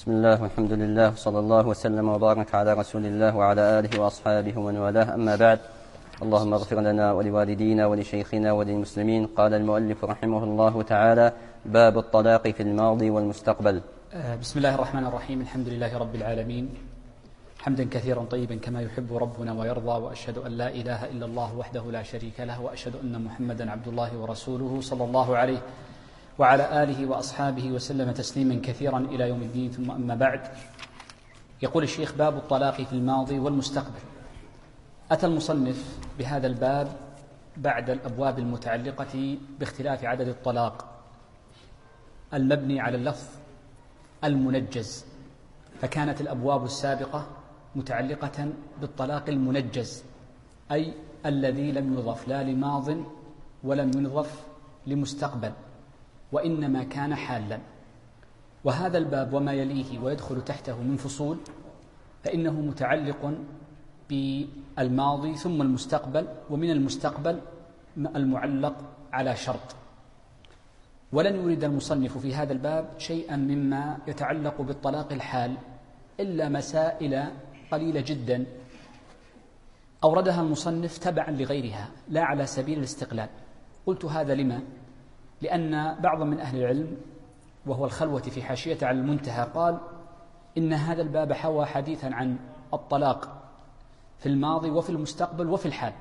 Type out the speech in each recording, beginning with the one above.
بسم الله والحمد لله وصلى الله وسلم وبارك على رسول الله وعلى آله وأصحابه ومن والاه، أما بعد. اللهم اغفر لنا ولوالدينا ولشيخنا وللمسلمين. قال المؤلف رحمه الله تعالى: باب الطلاق في الماضي والمستقبل. بسم الله الرحمن الرحيم. الحمد لله رب العالمين، حمدا كثيرا طيبا كما يحب ربنا ويرضى، وأشهد أن لا إله إلا الله وحده لا شريك له، وأشهد أن محمدا عبد الله ورسوله صلى الله عليه وعلى آله وأصحابه وسلم تسليما كثيرا إلى يوم الدين. ثم أما بعد، يقول الشيخ: باب الطلاق في الماضي والمستقبل. أتى المصنف بهذا الباب بعد الأبواب المتعلقة باختلاف عدد الطلاق المبني على اللفظ المنجز، فكانت الأبواب السابقة متعلقة بالطلاق المنجز، أي الذي لم يضف لا لماض ولم يضف لمستقبل، وإنما كان حالا. وهذا الباب وما يليه ويدخل تحته من فصول فإنه متعلق بالماضي ثم المستقبل، ومن المستقبل المعلق على شرط. ولن يريد المصنف في هذا الباب شيئا مما يتعلق بالطلاق الحال إلا مسائل قليلة جدا أوردها المصنف تبعا لغيرها لا على سبيل الاستقلال. قلت هذا لما؟ لأن بعض من أهل العلم وهو الخلوة في حاشية على المنتهى قال إن هذا الباب حوى حديثا عن الطلاق في الماضي وفي المستقبل وفي الحال،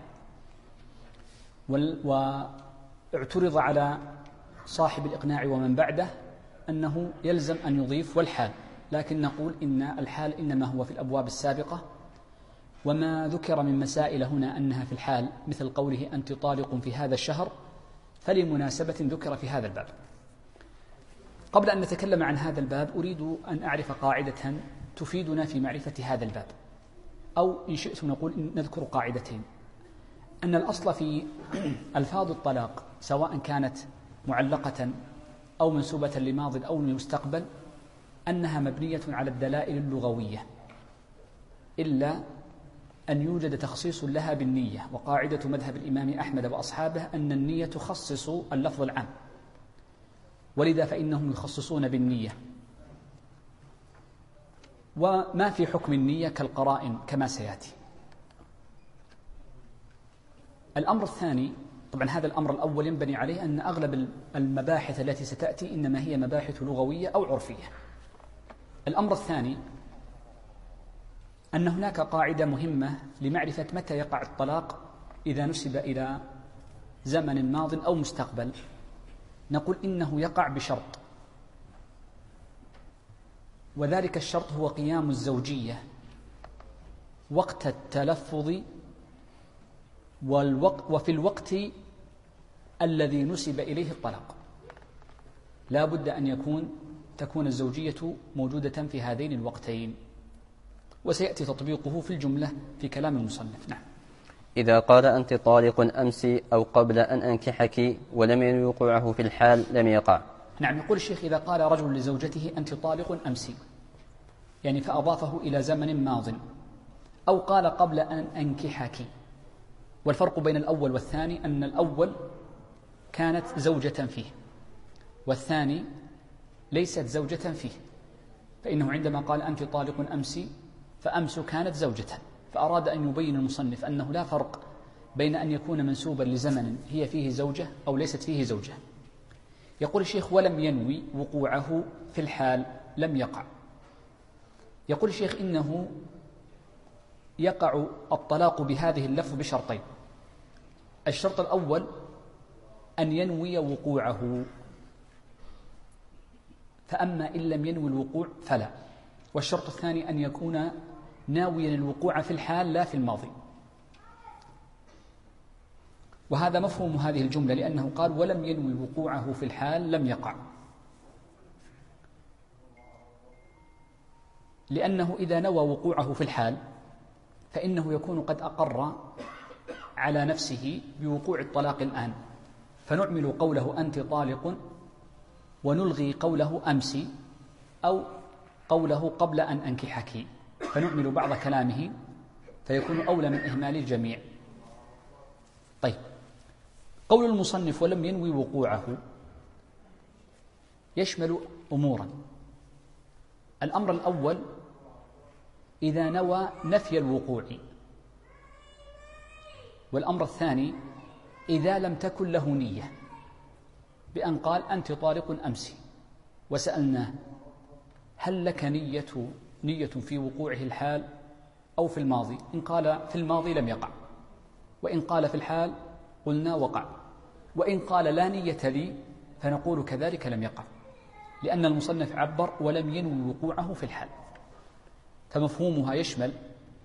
واعترض على صاحب الإقناع ومن بعده أنه يلزم أن يضيف والحال، لكن نقول إن الحال إنما هو في الأبواب السابقة، وما ذكر من مسائل هنا أنها في الحال مثل قوله أنت طالق في هذا الشهر فلمناسبة ذكر في هذا الباب. قبل أن نتكلم عن هذا الباب أريد أن أعرف قاعدة تفيدنا في معرفة هذا الباب، أو إن شئت نقول نذكر قاعدتين: أن الأصل في ألفاظ الطلاق سواء كانت معلقة أو منسوبة لماض أو لمستقبل أنها مبنية على الدلائل اللغوية، إلا أن يوجد تخصيص لها بالنية. وقاعدة مذهب الإمام أحمد وأصحابه أن النية تخصص اللفظ العام، ولذا فإنهم يخصصون بالنية، وما في حكم النية كالقرائن كما سيأتي. الأمر الثاني، طبعا هذا الأمر الأول ينبني عليه أن أغلب المباحث التي ستأتي إنما هي مباحث لغوية أو عرفية. الأمر الثاني أن هناك قاعدة مهمة لمعرفة متى يقع الطلاق إذا نسب إلى زمن ماض أو مستقبل. نقول إنه يقع بشرط، وذلك الشرط هو قيام الزوجية وقت التلفظ وفي الوقت الذي نسب إليه الطلاق. لا بد أن تكون الزوجية موجودة في هذين الوقتين، وسيأتي تطبيقه في الجملة في كلام المصنف. نعم. إذا قال أنت طالق أمس أو قبل أن أنكحك ولم ينوي وقوعه في الحال لم يقع. نعم. يقول الشيخ: إذا قال رجل لزوجته أنت طالق أمس، يعني فأضافه إلى زمن ماض، أو قال قبل أن أنكحك. والفرق بين الأول والثاني أن الأول كانت زوجة فيه، والثاني ليست زوجة فيه. فإنه عندما قال أنت طالق أمس فأمس كانت زوجة، فأراد أن يبين المصنف أنه لا فرق بين أن يكون منسوبا لزمن هي فيه زوجة أو ليست فيه زوجة. يقول الشيخ: ولم ينوي وقوعه في الحال لم يقع. يقول الشيخ: إنه يقع الطلاق بهذه اللفظ بشرطين. الشرط الأول أن ينوي وقوعه، فأما إن لم ينوي الوقوع فلا. والشرط الثاني أن يكون ناويا الوقوع في الحال لا في الماضي. وهذا مفهوم هذه الجملة، لأنه قال ولم ينوي وقوعه في الحال لم يقع، لأنه إذا نوى وقوعه في الحال فإنه يكون قد أقر على نفسه بوقوع الطلاق الآن، فنعمل قوله أنت طالق ونلغي قوله أمس أو قوله قبل أن أنكحك، فنعمل بعض كلامه فيكون أولى من إهمال الجميع. طيب، قول المصنف ولم ينوي وقوعه يشمل أمورا. الأمر الأول إذا نوى نفي الوقوع، والأمر الثاني إذا لم تكن له نية، بأن قال أنت طالق أمس وسألناه هل لك نية في وقوعه الحال أو في الماضي؟ إن قال في الماضي لم يقع، وإن قال في الحال قلنا وقع، وإن قال لا نية لي فنقول كذلك لم يقع، لأن المصنف عبر ولم ينوي وقوعه في الحال، فمفهومها يشمل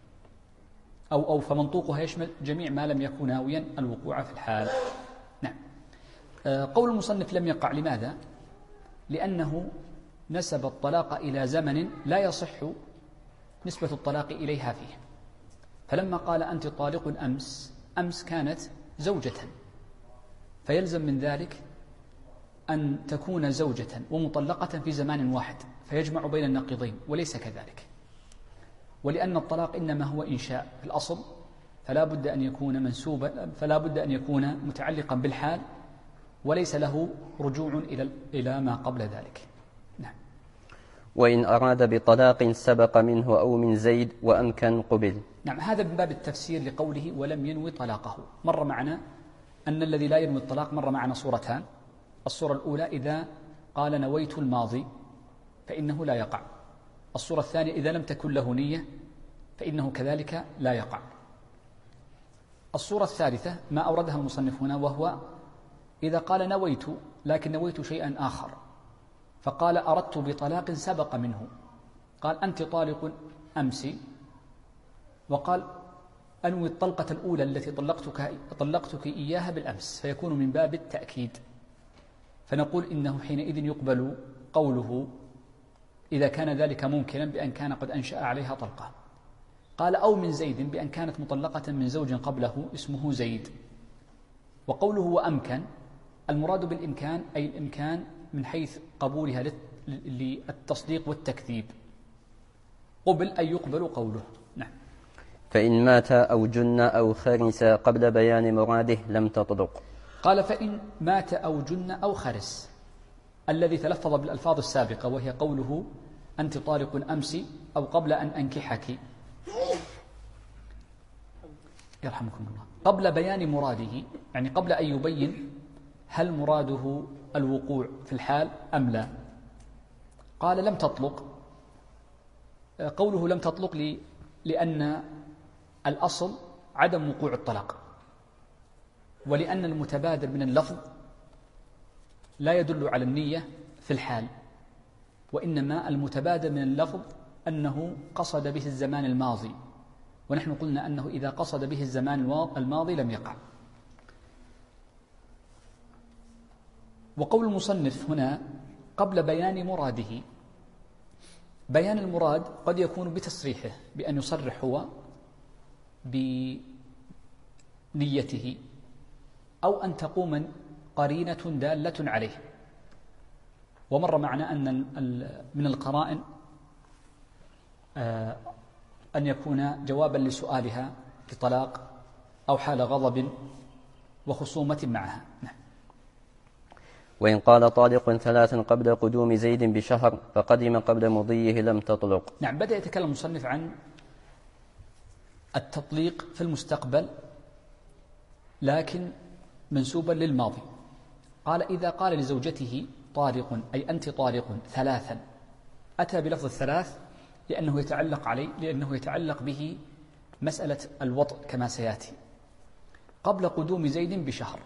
أو فمنطوقها يشمل جميع ما لم يكن ناويا الوقوع في الحال. نعم. قول المصنف لم يقع، لماذا؟ لأنه نسب الطلاق إلى زمن لا يصح نسبة الطلاق إليها فيه، فلما قال أنت طالق أمس كانت زوجة، فيلزم من ذلك أن تكون زوجة ومطلقة في زمان واحد، فيجمع بين النقيضين، وليس كذلك. ولأن الطلاق إنما هو إنشاء في الأصل، فلا بد أن يكون منسوبا، فلا بد أن يكون متعلقا بالحال، وليس له رجوع إلى ما قبل ذلك. نعم. وإن أراد بطلاق سبق منه أو من زيد وأمكن قبل. نعم، هذا من باب التفسير لقوله ولم ينوي طلاقه. مر معنا أن الذي لا ينوي الطلاق مر معنا صورتان. الصورة الأولى إذا قال نويت الماضي فإنه لا يقع. الصورة الثانية إذا لم تكن له نية فإنه كذلك لا يقع. الصورة الثالثة ما أوردها المصنف هنا، وهو إذا قال نويت لكن نويت شيئا آخر، فقال أردت بطلاق سبق منه، قال أنت طالق أمس، وقال أنوي الطلقة الأولى التي طلقتك إياها بالأمس، فيكون من باب التأكيد، فنقول إنه حينئذ يقبل قوله إذا كان ذلك ممكنا بأن كان قد أنشأ عليها طلقة. قال أو من زيد بأن كانت مطلقة من زوج قبله اسمه زيد. وقوله وأمكن، المراد بالإمكان أي الإمكان من حيث قبولها للتصديق والتكذيب، قبل أن يقبل قوله. نعم. فإن مات أو جن أو خرس قبل بيان مراده لم تطلق. قال فإن مات أو جن أو خرس، الذي تلفظ بالألفاظ السابقة، وهي قوله أنت طالق أمس أو قبل أن أنكحك، يرحمكم الله، قبل بيان مراده، يعني قبل أن يبين هل مراده الوقوع في الحال أم لا. قال لم تطلق. قوله لم تطلق لأن الأصل عدم وقوع الطلاق، ولأن المتبادر من اللفظ لا يدل على النية في الحال، وإنما المتبادر من اللفظ أنه قصد به الزمان الماضي، ونحن قلنا أنه إذا قصد به الزمان الماضي لم يقع. وقول المصنف هنا قبل بيان مراده، بيان المراد قد يكون بتصريحه، بأن يصرح هو بنيته، أو أن تقوم قرينة دالة عليه. ومر معنا أن من القرائن أن يكون جوابا لسؤالها بطلاق أو حال غضب وخصومة معها. نعم. وإن قال طالق ثلاثا قبل قدوم زيد بشهر فقدم قبل مضيه لم تطلق. نعم. بدأ يتكلم المصنف عن التطليق في المستقبل لكن منسوبا للماضي. قال إذا قال لزوجته طالق أي أنت طالق ثلاثا، أتى بلفظ الثلاث لأنه يتعلق به مسألة الوطء كما سيأتي. قبل قدوم زيد بشهر،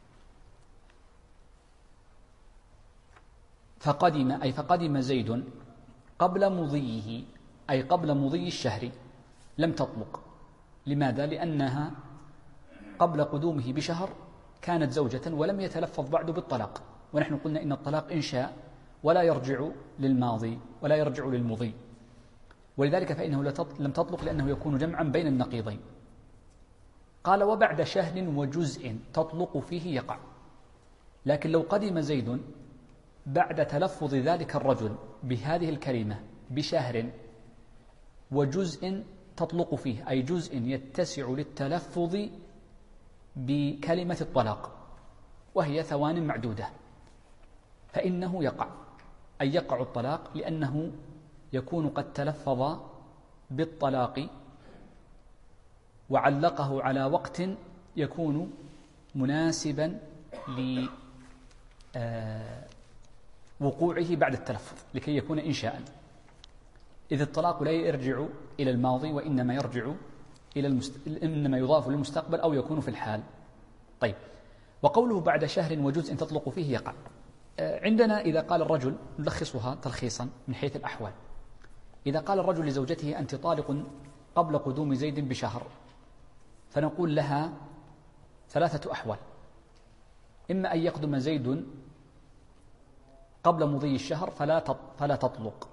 فقدم زيد قبل مضيه أي قبل مضي الشهر لم تطلق. لماذا؟ لأنها قبل قدومه بشهر كانت زوجة ولم يتلفظ بعد بالطلاق، ونحن قلنا إن الطلاق إنشاء ولا يرجع للماضي ولا يرجع للمضي، ولذلك فإنه لم تطلق لأنه يكون جمعا بين النقيضين. قال وبعد شهر وجزء تطلق فيه يقع. لكن لو قدم زيد بعد تلفظ ذلك الرجل بهذه الكلمة بشهر وجزء تطلق فيه، أي جزء يتسع للتلفظ بكلمة الطلاق وهي ثوان معدودة، فإنه يقع، أي يقع الطلاق لأنه يكون قد تلفظ بالطلاق وعلقه على وقت يكون مناسبا لوقوعه بعد التلفظ لكي يكون إنشاء، إذ الطلاق لا يرجع إلى الماضي وإنما يرجع إنما يضاف للمستقبل أو يكون في الحال. طيب، وقوله بعد شهر وجزء تطلق فيه يقع. عندنا إذا قال الرجل، نلخصها تلخيصا من حيث الأحوال، إذا قال الرجل لزوجته أنت طالق قبل قدوم زيد بشهر، فنقول لها 3 أحوال: إما أن يقدم زيد قبل مضي الشهر فلا تطلق،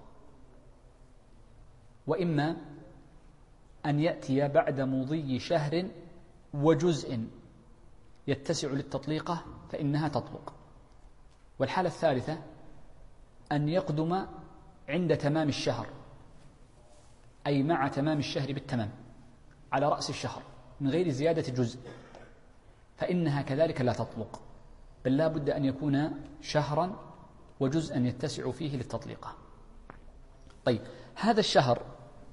وإما أن يأتي بعد مضي شهر وجزء يتسع للتطليقة فإنها تطلق. والحالة الثالثة أن يقدم عند تمام الشهر، أي مع تمام الشهر بالتمام على رأس الشهر من غير زيادة جزء، فإنها كذلك لا تطلق، بل لا بد أن يكون شهرا وجزءا يتسع فيه للتطليقة. طيب، هذا الشهر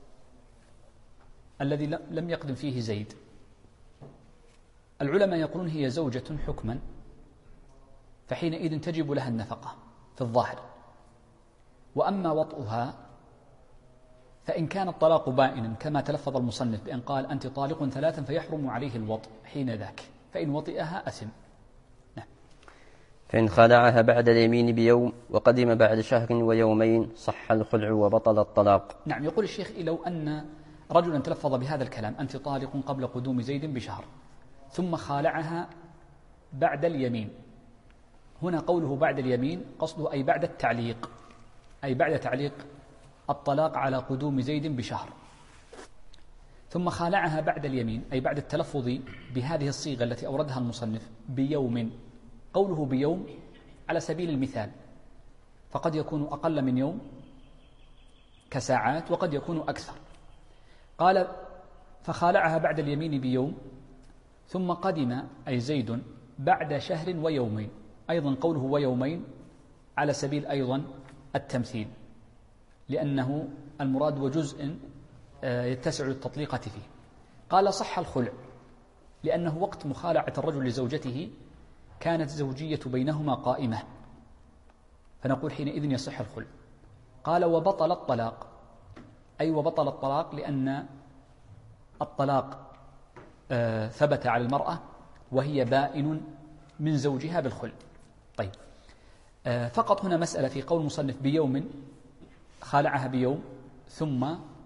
الذي لم يقدم فيه زيد، العلماء يقولون هي زوجة حكما، فحينئذ تجب لها النفقة في الظاهر. وأما وطئها فإن كان الطلاق بائنا كما تلفظ المصنف بأن قال أنت طالق 3 فيحرم عليه الوطء حين ذاك، فإن وطئها أثم. نعم. فإن خلعها بعد اليمين بيوم وقدم بعد شهر ويومين صح الخلع وبطل الطلاق. نعم. يقول الشيخ لو أن رجلا تلفظ بهذا الكلام أنت طالق قبل قدوم زيد بشهر ثم خالعها بعد اليمين، هنا قوله بعد اليمين قصده أي بعد التعليق، أي بعد تعليق الطلاق على قدوم زيد بشهر، ثم خالعها بعد اليمين أي بعد التلفظ بهذه الصيغة التي أوردها المصنف بيوم. قوله بيوم على سبيل المثال، فقد يكون أقل من يوم كساعات وقد يكون أكثر. قال فخالعها بعد اليمين بيوم ثم قدم أي زيد بعد شهر ويومين، أيضا قوله ويومين على سبيل أيضا التمثيل، لأنه المراد وجزء يتسع للتطليقة فيه. قال صح الخلع لأنه وقت مخالعة الرجل لزوجته كانت زوجية بينهما قائمة، فنقول حينئذ يصح الخلع. قال وبطل الطلاق، أي وبطل الطلاق لأن الطلاق ثبت على المرأة وهي بائن من زوجها بالخلع. طيب، فقط هنا مسألة في قول المصنف بيوم، خالعها بيوم ثم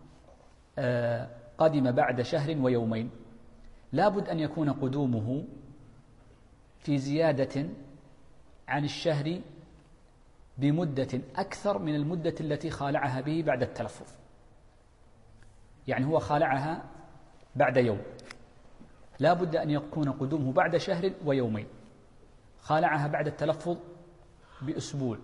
قدم بعد شهر ويومين، لابد أن يكون قدومه في زيادة عن الشهر بمدة أكثر من المدة التي خالعها به بعد التلفظ. يعني هو خالعها بعد يوم، لا بد أن يكون قدومه بعد شهر ويومين. خالعها بعد التلفظ بأسبوع،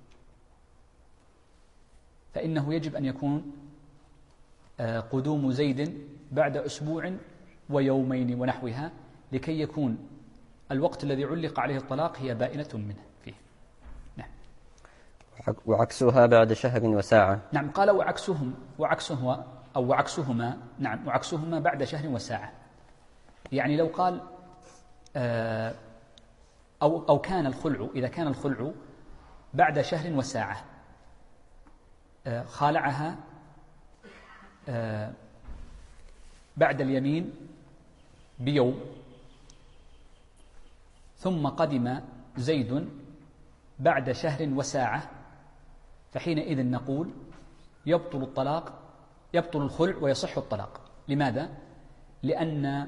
فإنه يجب أن يكون قدوم زيد بعد أسبوع ويومين ونحوها، لكي يكون الوقت الذي علق عليه الطلاق هي بائنة منه فيه. نعم. وعكسها بعد شهر وساعة. نعم. قال وعكسهما نعم، وعكسهما بعد شهر وساعة. يعني لو قال أو كان الخلع، إذا كان الخلع بعد شهر وساعة، خالعها بعد اليمين بيوم ثم قدم زيد بعد شهر وساعة، فحينئذ نقول يبطل الخلع ويصح الطلاق. لماذا؟ لأن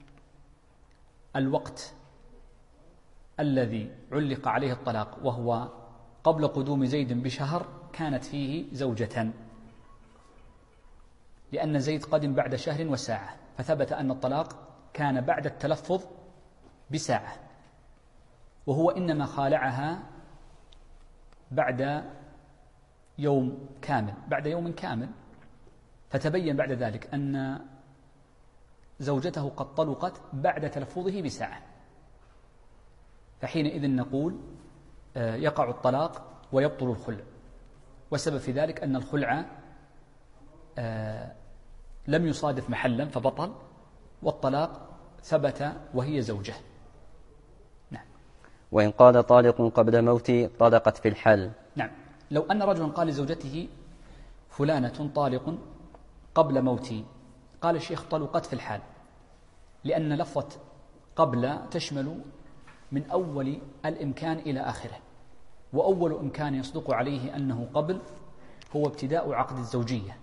الوقت الذي علق عليه الطلاق وهو قبل قدوم زيد بشهر كانت فيه زوجة، لأن زيد قدم بعد شهر وساعة، فثبت أن الطلاق كان بعد التلفظ بساعة، وهو إنما خالعها بعد يوم كامل، فتبين بعد ذلك أن زوجته قد طلقت بعد تلفظه بساعة، فحينئذ نقول يقع الطلاق ويبطل الخلع. والسبب في ذلك أن الخلع لم يصادف محلا فبطل، والطلاق ثبت وهي زوجة. نعم. وإن قال طالق قبل موتي طلقت في الحال. نعم. لو أن رجلا قال لزوجته فلانة طالق قبل موتي، قال الشيخ طلقت في الحال، لأن لفظة قبل تشمل من أول الإمكان إلى آخره، وأول إمكان يصدق عليه أنه قبل هو ابتداء عقد الزوجية،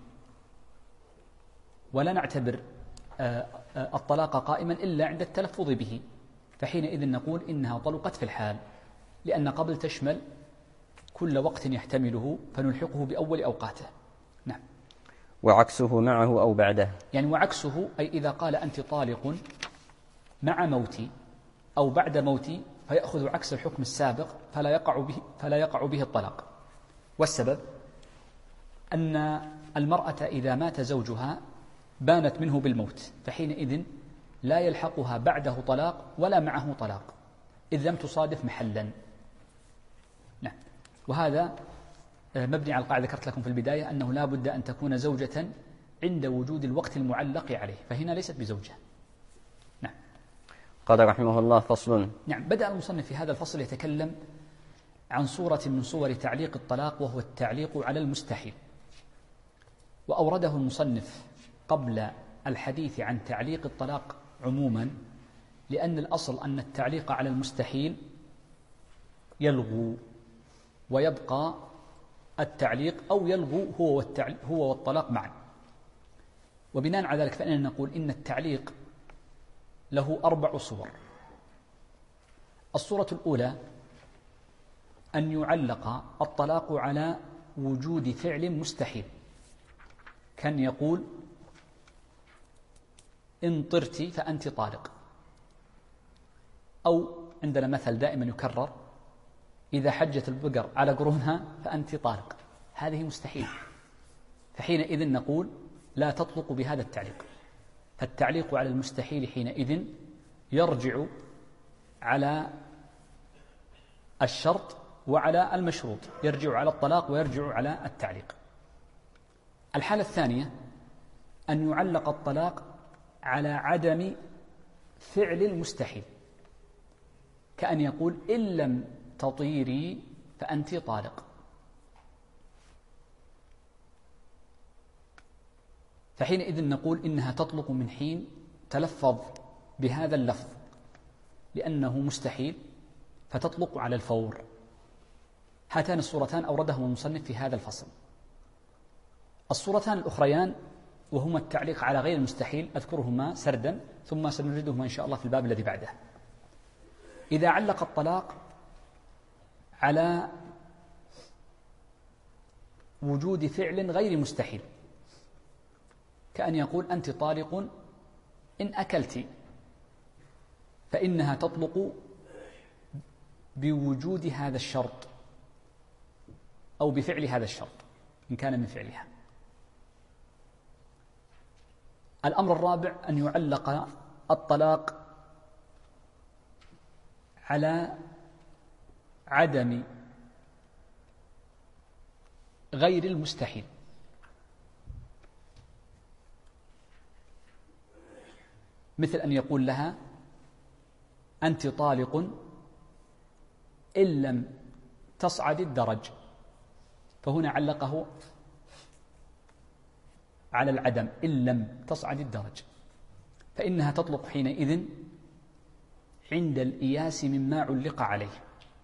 ولا نعتبر الطلاق قائما إلا عند التلفظ به، فحينئذ نقول إنها طلقت في الحال، لأن قبل تشمل كل وقت يحتمله فنلحقه بأول أوقاته. نعم. وعكسه معه أو بعده، يعني وعكسه أي إذا قال أنت طالق مع موتي أو بعد موتي فيأخذ عكس الحكم السابق فلا يقع به الطلاق. والسبب أن المرأة إذا مات زوجها بانت منه بالموت، فحينئذ لا يلحقها بعده طلاق ولا معه طلاق، إذ لم تصادف محلا. نعم. وهذا مبني على القاعدة ذكرت لكم في البداية أنه لا بد أن تكون زوجة عند وجود الوقت المعلق عليه، فهنا ليست بزوجة. نعم. قال رحمه الله: فصل. نعم. بدأ المصنف في هذا الفصل يتكلم عن صورة من صور تعليق الطلاق، وهو التعليق على المستحيل، وأورده المصنف قبل الحديث عن تعليق الطلاق عموما، لأن الأصل أن التعليق على المستحيل يلغو ويبقى التعليق، أو يلغو هو والطلاق معا. وبناء على ذلك فإننا نقول إن التعليق له 4 صور. الصورة الأولى أن يعلق الطلاق على وجود فعل مستحيل، كان يقول إن طرت فأنت طالق، أو عندنا مثل دائما يكرر: إذا حجت البقر على قرونها فأنت طالق. هذه مستحيل، فحينئذ نقول لا تطلق بهذا التعليق. فالتعليق على المستحيل حينئذ يرجع على الشرط وعلى المشروط، يرجع على الطلاق ويرجع على التعليق. الحالة الثانية أن يعلق الطلاق على عدم فعل المستحيل، كأن يقول إن لم تطيري فأنت طالق، فحينئذ نقول إنها تطلق من حين تلفظ بهذا اللفظ لأنه مستحيل، فتطلق على الفور. هاتان الصورتان أوردهما المصنف في هذا الفصل. الصورتان الأخريان وهما التعليق على غير المستحيل أذكرهما سردا ثم سنجدهما إن شاء الله في الباب الذي بعده. إذا علق الطلاق على وجود فعل غير مستحيل، كأن يقول أنت طالق إن أكلت، فإنها تطلق بوجود هذا الشرط أو بفعل هذا الشرط إن كان من فعلها. الأمر الرابع أن يعلق الطلاق على عدم غير المستحيل، مثل أن يقول لها أنت طالق إن لم تصعد الدرج، فهنا علقه على العدم، إن لم تصعد الدرج، فإنها تطلق حينئذ عند الإياس مما علق عليه.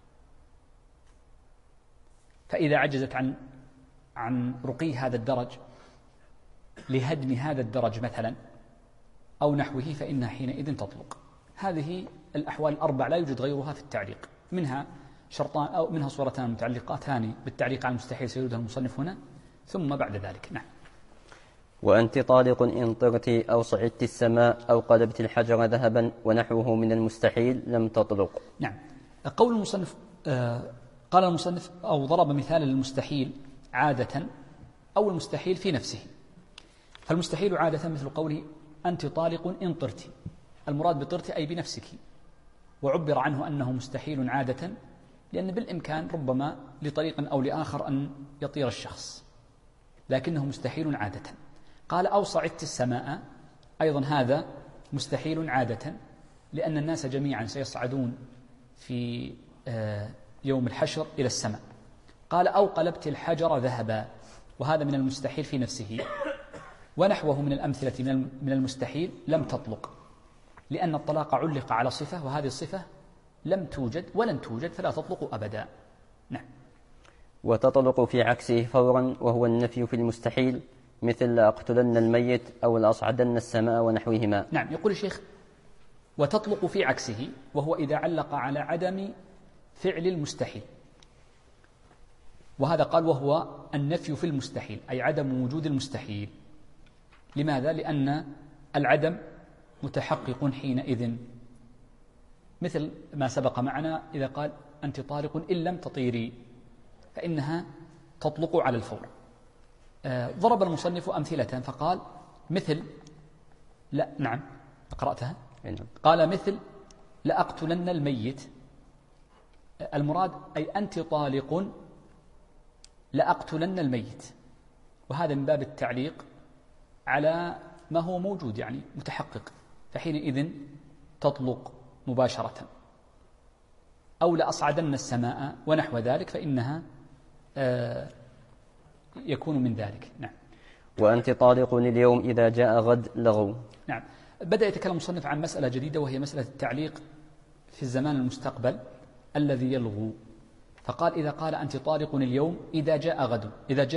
فإذا عجزت عن رقي هذا الدرج لهدم هذا الدرج مثلا أو نحوه، فإنها حينئذ تطلق. هذه الأحوال الأربع لا يوجد غيرها في التعليق، منها شرطان أو منها صورتان متعلقتان بالتعليق على المستحيل سيردها المصنف هنا، ثم بعد ذلك. نعم. وأنت طالق إن طرت أو صعدت السماء أو قلبت الحجر ذهبا ونحوه من المستحيل لم تطلق. نعم. قول المصنف قال المصنف أو ضرب مثال للمستحيل عادة أو المستحيل في نفسه. فالمستحيل عادة مثل قوله أنت طالق إن طرت، المراد بطرت أي بنفسك، وعبر عنه أنه مستحيل عادة لأن بالإمكان ربما لطريق أو لآخر أن يطير الشخص، لكنه مستحيل عادة. قال أو صعدت السماء، أيضا هذا مستحيل عادة، لأن الناس جميعا سيصعدون في يوم الحشر إلى السماء. قال أو قلبت الحجر ذهبا، وهذا من المستحيل في نفسه، ونحوه من الأمثلة من المستحيل لم تطلق، لأن الطلاق علق على صفة، وهذه الصفة لم توجد ولن توجد فلا تطلق أبدا. نعم. وتطلق في عكسه فورا، وهو النفي في المستحيل، مثل لأقتلن الميت أو لأصعدن السماء ونحوهما. نعم. يقول الشيخ وتطلق في عكسه، وهو إذا علق على عدم فعل المستحيل، وهذا قال وهو النفي في المستحيل، أي عدم وجود المستحيل. لماذا؟ لأن العدم متحقق حينئذ، مثل ما سبق معنا إذا قال أنت طالق إن لم تطيري، فإنها تطلق على الفور. ضرب المصنف أمثلة فقال مثل لا، نعم قرأتها، قال مثل لأقتلن الميت، المراد أي أنت طالق لأقتلن الميت، وهذا من باب التعليق على ما هو موجود يعني متحقق، فحينئذ تطلق مباشرة. أو لأصعدن السماء ونحو ذلك، فإنها يكون من ذلك. نعم. وأنت طالق اليوم إذا جاء غد لغو. نعم. بدأ يتكلم المصنف عن مسألة جديدة، وهي مسألة التعليق في الزمان المستقبل الذي يلغو. فقال إذا قال أنت طالق اليوم إذا جاء غد،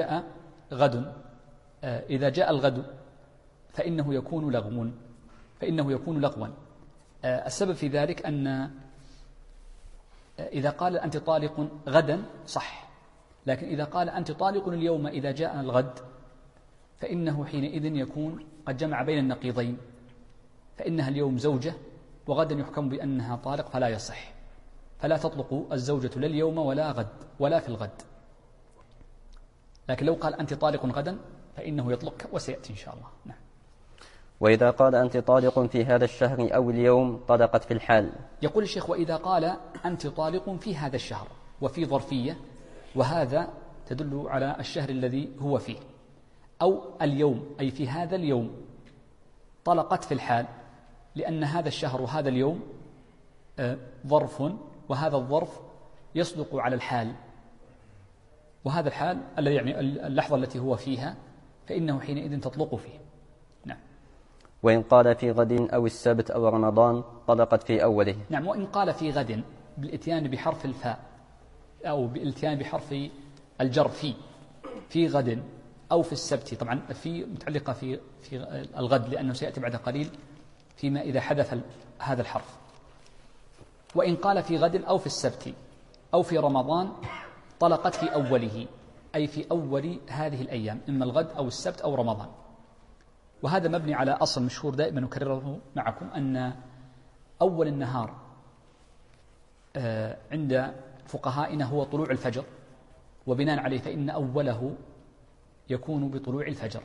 إذا جاء الغد فإنه يكون لغوا. السبب في ذلك أن إذا قال أنت طالق غدا صح، لكن إذا قال أنت طالق اليوم إذا جاء الغد، فإنه حينئذ يكون قد جمع بين النقيضين، فإنها اليوم زوجة وغدا يحكم بأنها طالق، فلا يصح، فلا تطلق الزوجة لا اليوم ولا غد ولا في الغد. لكن لو قال أنت طالق غدا فإنه يطلق، وسيأتي إن شاء الله. نعم. وإذا قال أنت طالق في هذا الشهر أو اليوم طلقت في الحال. يقول الشيخ وإذا قال أنت طالق في هذا الشهر، وفي ظرفية، وهذا تدل على الشهر الذي هو فيه، أو اليوم أي في هذا اليوم طلقت في الحال، لأن هذا الشهر وهذا اليوم ظرف، وهذا الظرف يصدق على الحال، وهذا الحال الذي يعني اللحظة التي هو فيها، فإنه حينئذ تطلق فيه. نعم. وإن قال في غد أو السبت أو رمضان طلقت في أوله. نعم. وإن قال في غد بالإتيان بحرف الفاء أو بالإتيان بحرف الجر في غد أو في السبت، طبعا في متعلقة في الغد، لأنه سيأتي بعد قليل فيما إذا حدث هذا الحرف. وإن قال في غد أو في السبت أو في رمضان طلقت في أوله، أي في أول هذه الأيام، إما الغد أو السبت أو رمضان. وهذا مبني على أصل مشهور دائما نكرره معكم، أن أول النهار عند فقهائنا هو طلوع الفجر، وبناء عليه فإن أوله يكون بطلوع الفجر،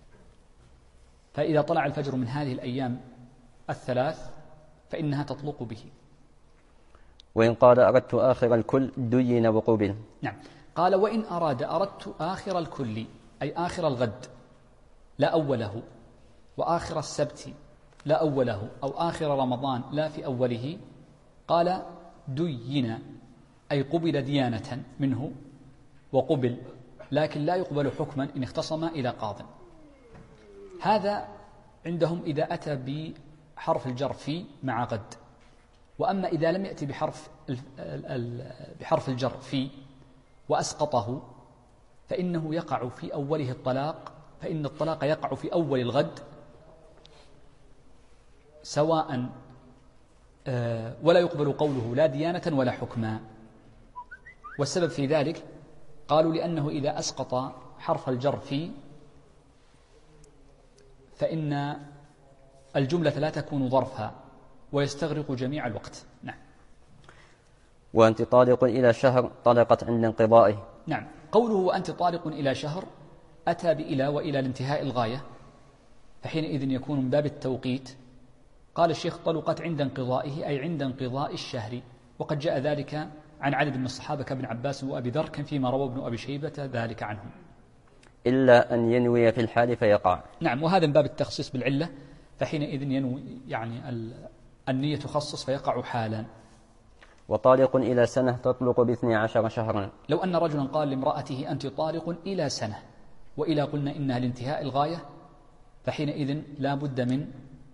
فإذا طلع الفجر من هذه الأيام الثلاث فإنها تطلق به. وإن قال أردت آخر الكل دين وقبل. نعم. قال وإن أردت آخر الكل، أي آخر الغد لا أوله، وآخر السبت لا أوله، أو آخر رمضان لا في أوله، قال دين أي قبل ديانة منه وقبل، لكن لا يقبل حكما إن اختصم إلى قاض. هذا عندهم إذا أتى بحرف الجر في مع غد. وأما إذا لم يأتي بحرف الجر في وأسقطه، فإنه يقع في أوله الطلاق، فإن الطلاق يقع في أول الغد سواء، ولا يقبل قوله لا ديانة ولا حكما. والسبب في ذلك قالوا لأنه إذا أسقط حرف الجر في فإن الجملة لا تكون ظرفا ويستغرق جميع الوقت. نعم. وأنت طالق إلى شهر طلقت عند انقضائه. نعم. قوله وأنت طالق إلى شهر أتى بإلى وإلى الانتهاء الغاية، فحينئذ يكون من باب التوقيت. قال الشيخ طلقت عند انقضائه أي عند انقضاء الشهر، وقد جاء ذلك عن عدد من الصحابة كابن عباس وأبي ذر، كان فيما روى ابن أبي شيبة ذلك عنهم. إلا أن ينوي في الحال فيقع. نعم، وهذا من باب التخصيص بالعلة، فحينئذ ينوي يعني النية تخصص فيقع حالا. وطالق إلى سنة تطلق ب12 شهرا. لو أن رجلا قال لامرأته أنت طالق إلى سنة، وإلى قلنا إنها لانتهاء الغاية، فحينئذ لا بد من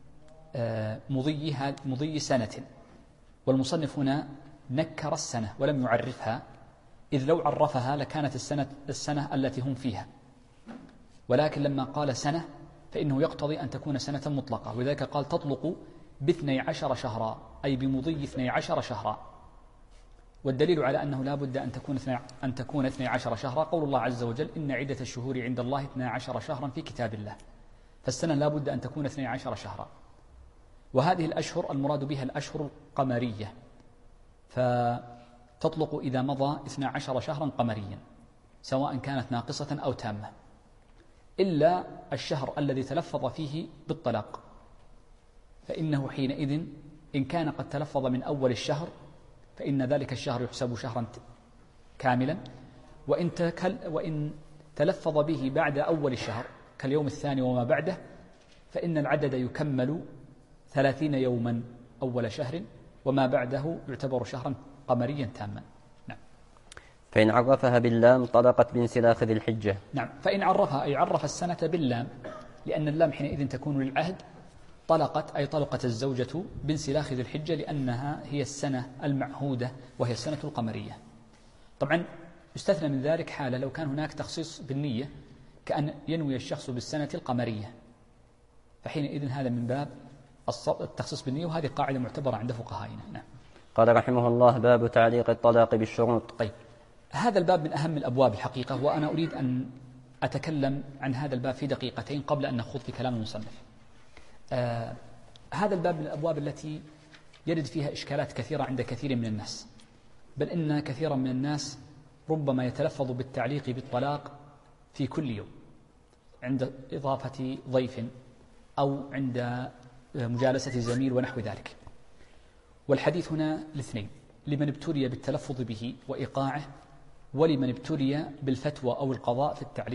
مضي سنة. والمصنف هنا نكر السنة ولم يعرفها، إذ لو عرفها لكانت السنة التي هم فيها، ولكن لما قال سنة فإنه يقتضي أن تكون سنة مطلقة، ولذلك قال تطلق ب12 شهرا، أي بمضي 12 شهرا. والدليل على أنه لا بد أن تكون 12 شهرا قول الله عز وجل إن عدة الشهور عند الله 12 شهرا في كتاب الله، فالسنة لا بد أن تكون 12 شهرا. وهذه الأشهر المراد بها الأشهر القمرية، فتطلق إذا مضى 12 شهرا قمريا سواء كانت ناقصة أو تامة، إلا الشهر الذي تلفظ فيه بالطلاق، فإنه حينئذ إن كان قد تلفظ من أول الشهر فإن ذلك الشهر يحسب شهرا كاملا، وإن تلفظ به بعد أول الشهر كاليوم الثاني وما بعده فإن العدد يكمل 30 يوما أول شهر، وما بعده يعتبر شهرا قمريا تاما. نعم. فإن عرفها باللام طلقت بانسلاخ ذي الحجة. نعم، فإن عرفها أي عرف السنة باللام، لأن اللام حينئذ تكون للعهد، طلقت أي طلقت الزوجة بانسلاخ ذي الحجة، لأنها هي السنة المعهودة وهي السنة القمرية. طبعا يستثنى من ذلك حالة لو كان هناك تخصيص بالنية، كأن ينوي الشخص بالسنة القمرية، فحينئذ هذا من باب التخصيص بالنية، وهذه قاعدة معتبرة عند فقهائنا. نعم. قال رحمه الله: باب تعليق الطلاق بالشروط. طيب، هذا الباب من أهم الأبواب الحقيقة، وأنا أريد أن أتكلم عن هذا الباب في دقيقتين قبل أن نخوض في كلام المصنف. هذا الباب من الأبواب التي يرد فيها إشكالات كثيرة عند كثير من الناس، بل إن كثيرا من الناس ربما يتلفظ بالتعليق بالطلاق في كل يوم عند إضافة ضيف أو عند مجالسة زميل ونحو ذلك. والحديث هنا الاثنين: لمن ابتلي بالتلفظ به وإيقاعه، ولمن ابتلي بالفتوى أو القضاء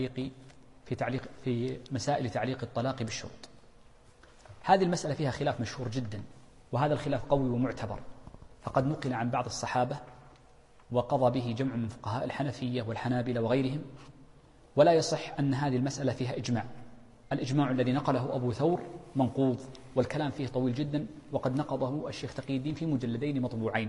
في مسائل تعليق الطلاق بالشروط. هذه المسألة فيها خلاف مشهور جدا، وهذا الخلاف قوي ومعتبر، فقد نقل عن بعض الصحابة وقضى به جمع من فقهاء الحنفية والحنابلة وغيرهم، ولا يصح أن هذه المسألة فيها إجماع. الإجماع الذي نقله أبو ثور منقوض، والكلام فيه طويل جدا، وقد نقضه الشيخ تقي الدين في مجلدين مطبوعين.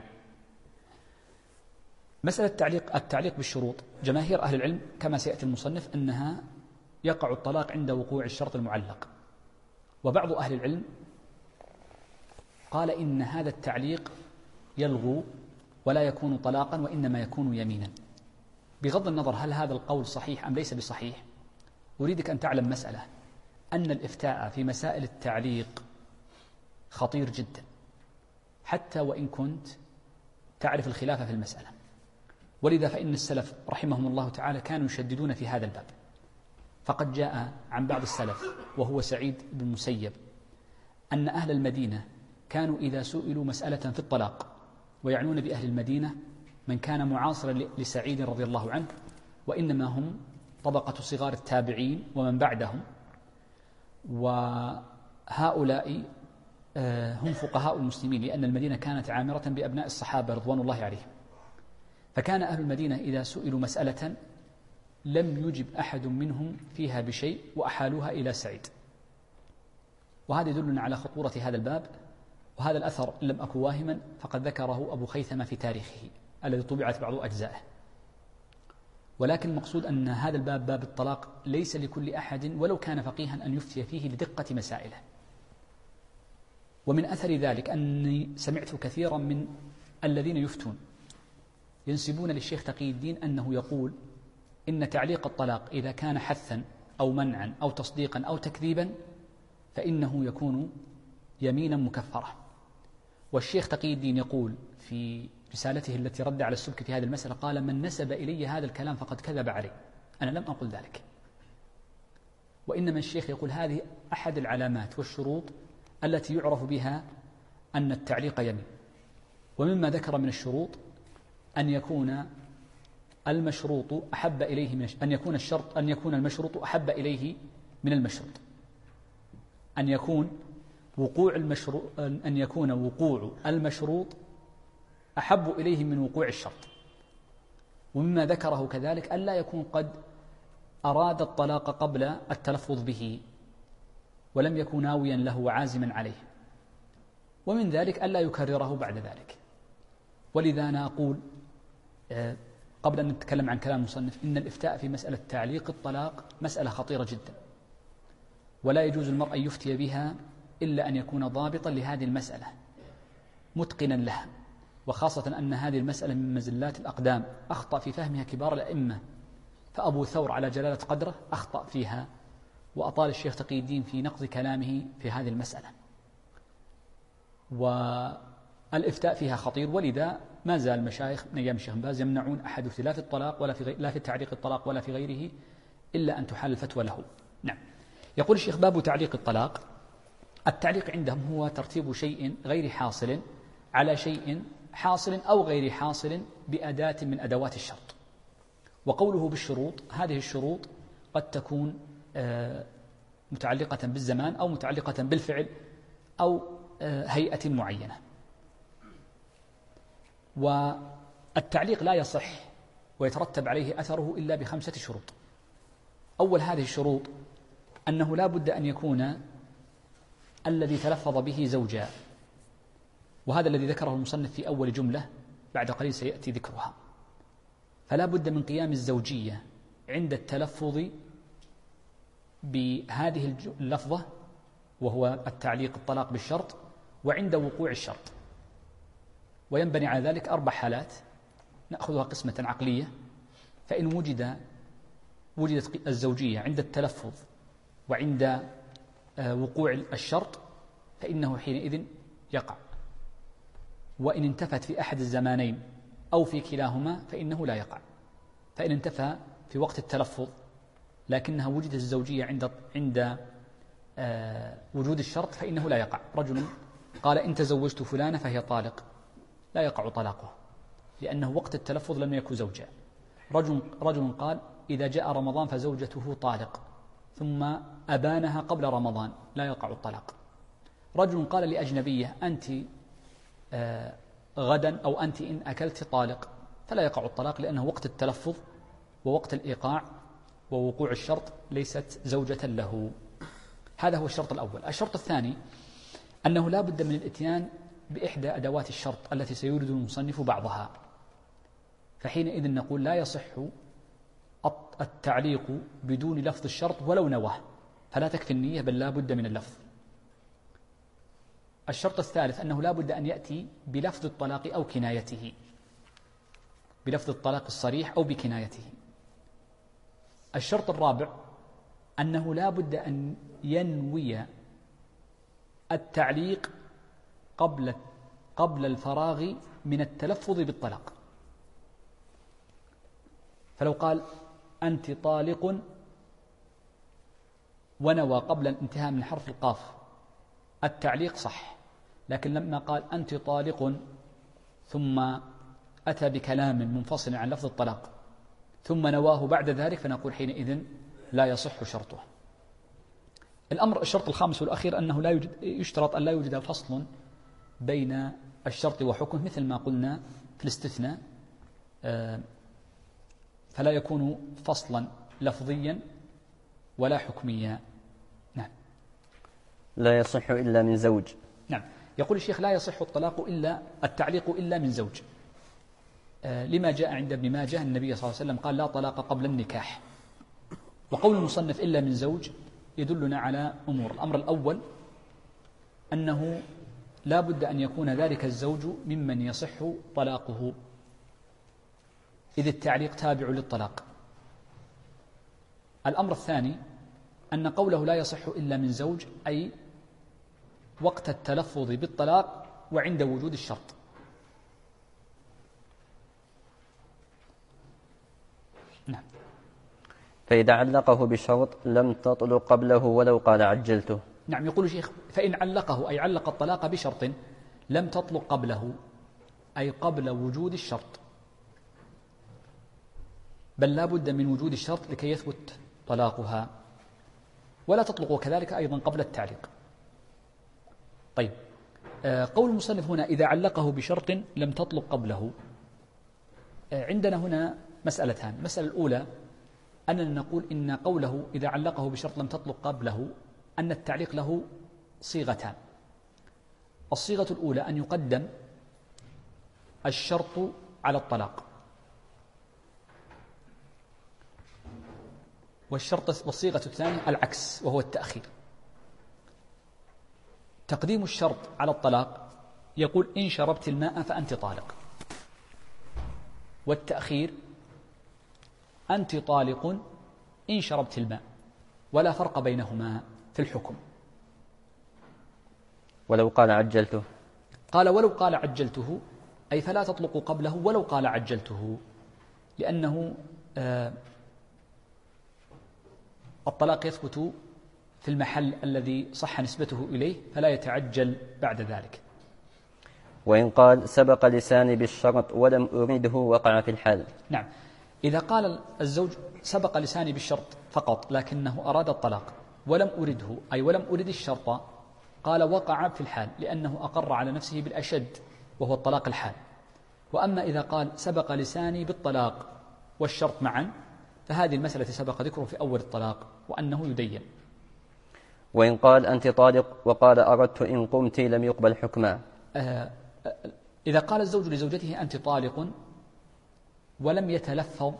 مسألة التعليق بالشروط، جماهير أهل العلم كما سيأتي المصنف أنها يقع الطلاق عند وقوع الشرط المعلق، وبعض أهل العلم قال إن هذا التعليق يلغو ولا يكون طلاقا وإنما يكون يمينا. بغض النظر هل هذا القول صحيح أم ليس بصحيح، أريدك أن تعلم مسألة: أن الإفتاء في مسائل التعليق خطير جدا، حتى وإن كنت تعرف الخلاف في المسألة. ولذا فإن السلف رحمهم الله تعالى كانوا يشددون في هذا الباب، فقد جاء عن بعض السلف وهو سعيد بن المسيب أن أهل المدينة كانوا إذا سئلوا مسألة في الطلاق، ويعنون بأهل المدينة من كان معاصرا لسعيد رضي الله عنه، وإنما هم طبقة صغار التابعين ومن بعدهم، وهؤلاء هم فقهاء المسلمين، لأن المدينة كانت عامرة بأبناء الصحابة رضوان الله عليهم. فكان أهل المدينة إذا سئلوا مسألة لم يجب أحد منهم فيها بشيء وأحالوها إلى سعيد. وهذا يدلنا على خطورة هذا الباب، وهذا الأثر لم أكن واهما فقد ذكره أبو خيثمة في تاريخه الذي طبعت بعض أجزائه. ولكن المقصود أن هذا الباب، باب الطلاق، ليس لكل أحد ولو كان فقيها أن يفتي فيه لدقة مسائله. ومن أثر ذلك أني سمعت كثيرا من الذين يفتون ينسبون للشيخ تقي الدين أنه يقول إن تعليق الطلاق إذا كان حثا أو منعا أو تصديقا أو تكذيبا فإنه يكون يمينا مكفرة. والشيخ تقي الدين يقول في رسالته التي رد على السبكي في هذه المسألة، قال: من نسب إلي هذا الكلام فقد كذب علي، أنا لم أقل ذلك. وإنما الشيخ يقول هذه أحد العلامات والشروط التي يعرف بها أن التعليق يمين. ومما ذكر من الشروط أن يكون المشروط أحب إليه من أن يكون المشروط أحب إليه من المشروط، أن يكون وقوع المشروط أحب إليه من وقوع الشرط. ومما ذكره كذلك ألا يكون قد أراد الطلاق قبل التلفظ به ولم يكن ناويا له وعازما عليه، ومن ذلك ألا يكرره بعد ذلك. ولذا أنا أقول قبل أن نتكلم عن كلام المصنف إن الإفتاء في مسألة تعليق الطلاق مسألة خطيرة جدا، ولا يجوز المرء أن يفتي بها إلا أن يكون ضابطا لهذه المسألة متقنا لها، وخاصة أن هذه المسألة من مزلات الأقدام أخطأ في فهمها كبار الأئمة، فأبو ثور على جلالة قدره أخطأ فيها، وأطال الشيخ تقي الدين في نقض كلامه في هذه المسألة، والإفتاء فيها خطير. ولذا ما زال المشايخ من أيام الشيخ بن باز يمنعون أحد لا في الطلاق لا في تعليق الطلاق ولا في غيره إلا أن تحال الفتوى له. نعم. يقول الشيخ: باب تعليق الطلاق. التعليق عندهم هو ترتيب شيء غير حاصل على شيء حاصل أو غير حاصل بأداة من أدوات الشرط. وقوله بالشروط، هذه الشروط قد تكون متعلقة بالزمان أو متعلقة بالفعل أو هيئة معينة. والتعليق لا يصح ويترتب عليه أثره إلا ب5 شروط. أول هذه الشروط أنه لا بد أن يكون الذي تلفظ به زوجا، وهذا الذي ذكره المصنف في أول جملة، بعد قليل سيأتي ذكرها. فلا بد من قيام الزوجية عند التلفظ بهذه اللفظة، وهو التعليق الطلاق بالشرط، وعند وقوع الشرط. وينبني على ذلك 4 حالات نأخذها قسمة عقلية. فإن وجدت الزوجية عند التلفظ وعند وقوع الشرط فإنه حينئذ يقع. وإن انتفت في أحد الزمانين أو في كلاهما فإنه لا يقع. فإن انتفى في وقت التلفظ لكنها وجدت الزوجية عند وجود الشرط فإنه لا يقع. رجل قال: إن تزوجت فلانة فهي طالق، لا يقع طلاقه لأنه وقت التلفظ لم يكن زوجا. رجل قال: إذا جاء رمضان فزوجته طالق، ثم أبانها قبل رمضان، لا يقع الطلاق. رجل قال لأجنبية: أنت غدا أو أنت إن أكلت طالق، فلا يقع الطلاق لأنه وقت التلفظ ووقت الإيقاع ووقوع الشرط ليست زوجة له. هذا هو الشرط الأول. الشرط الثاني أنه لا بد من الإتيان بإحدى أدوات الشرط التي سيورد المصنف بعضها، فحينئذ نقول لا يصح التعليق بدون لفظ الشرط ولو نواه، فلا تكفي النية بل لا بد من اللفظ. الشرط الثالث أنه لا بد أن يأتي بلفظ الطلاق أو كنايته، بلفظ الطلاق الصريح أو بكنايته. الشرط الرابع أنه لا بد أن ينوي التعليق قبل الفراغ من التلفظ بالطلاق. فلو قال: أنت طالق، ونوى قبل الانتهاء من حرف القاف التعليق صح، لكن لما قال أنت طالق ثم أتى بكلام منفصل عن لفظ الطلاق ثم نواه بعد ذلك فنقول حينئذ لا يصح شرطه. الشرط الخامس والأخير أنه لا يشترط أن لا يوجد فصل بين الشرط وحكمه، مثل ما قلنا في الاستثناء، فلا يكون فصلا لفظيا ولا حكميا. نعم. لا يصح إلا من زوج. نعم. يقول الشيخ: لا يصح التعليق إلا من زوج، لما جاء عند ابن ماجه النبي صلى الله عليه وسلم قال: لا طلاق قبل النكاح. وقول المصنف إلا من زوج يدلنا على أمور. الأمر الأول أنه لا بد أن يكون ذلك الزوج ممن يصح طلاقه، إذ التعليق تابع للطلاق. الأمر الثاني أن قوله لا يصح إلا من زوج أي وقت التلفظ بالطلاق وعند وجود الشرط. نعم. فإذا علقه بشرط لم تطلق قبله ولو قال عجلته. نعم. يقول الشيخ: فإن علقه أي علق الطلاق بشرط لم تطلق قبله أي قبل وجود الشرط. بل لا بد من وجود الشرط لكي يثبت طلاقها، ولا تطلق كذلك أيضا قبل التعليق. طيب، قول المصنف هنا إذا علقه بشرط لم تطلق قبله، عندنا هنا مسألتان. المسألة الأولى أننا نقول إن قوله إذا علقه بشرط لم تطلق قبله أن التعليق له صيغتان. الصيغة الأولى أن يقدم الشرط على الطلاق، والصيغة الثانية العكس وهو التأخير. تقديم الشرط على الطلاق يقول إن شربت الماء فأنت طالق، والتأخير أنت طالق إن شربت الماء، ولا فرق بينهما في الحكم. ولو قال عجلته، قال ولو قال عجلته أي فلا تطلق قبله ولو قال عجلته، لأنه الطلاق يثبت في المحل الذي صح نسبته إليه فلا يتعجل بعد ذلك. وإن قال سبق لساني بالشرط ولم أريده وقع في الحال. نعم، إذا قال الزوج سبق لساني بالشرط فقط لكنه أراد الطلاق ولم أرده، أي ولم أرد الشرط، قال وقع في الحال لأنه أقر على نفسه بالأشد وهو الطلاق الحال. وأما إذا قال سبق لساني بالطلاق والشرط معا فهذه المسألة سبق ذكره في أول الطلاق وأنه يدين. وإن قال أنت طالق وقال أردت إن قمت لم يقبل حكما. إذا قال الزوج لزوجته أنت طالق ولم يتلفظ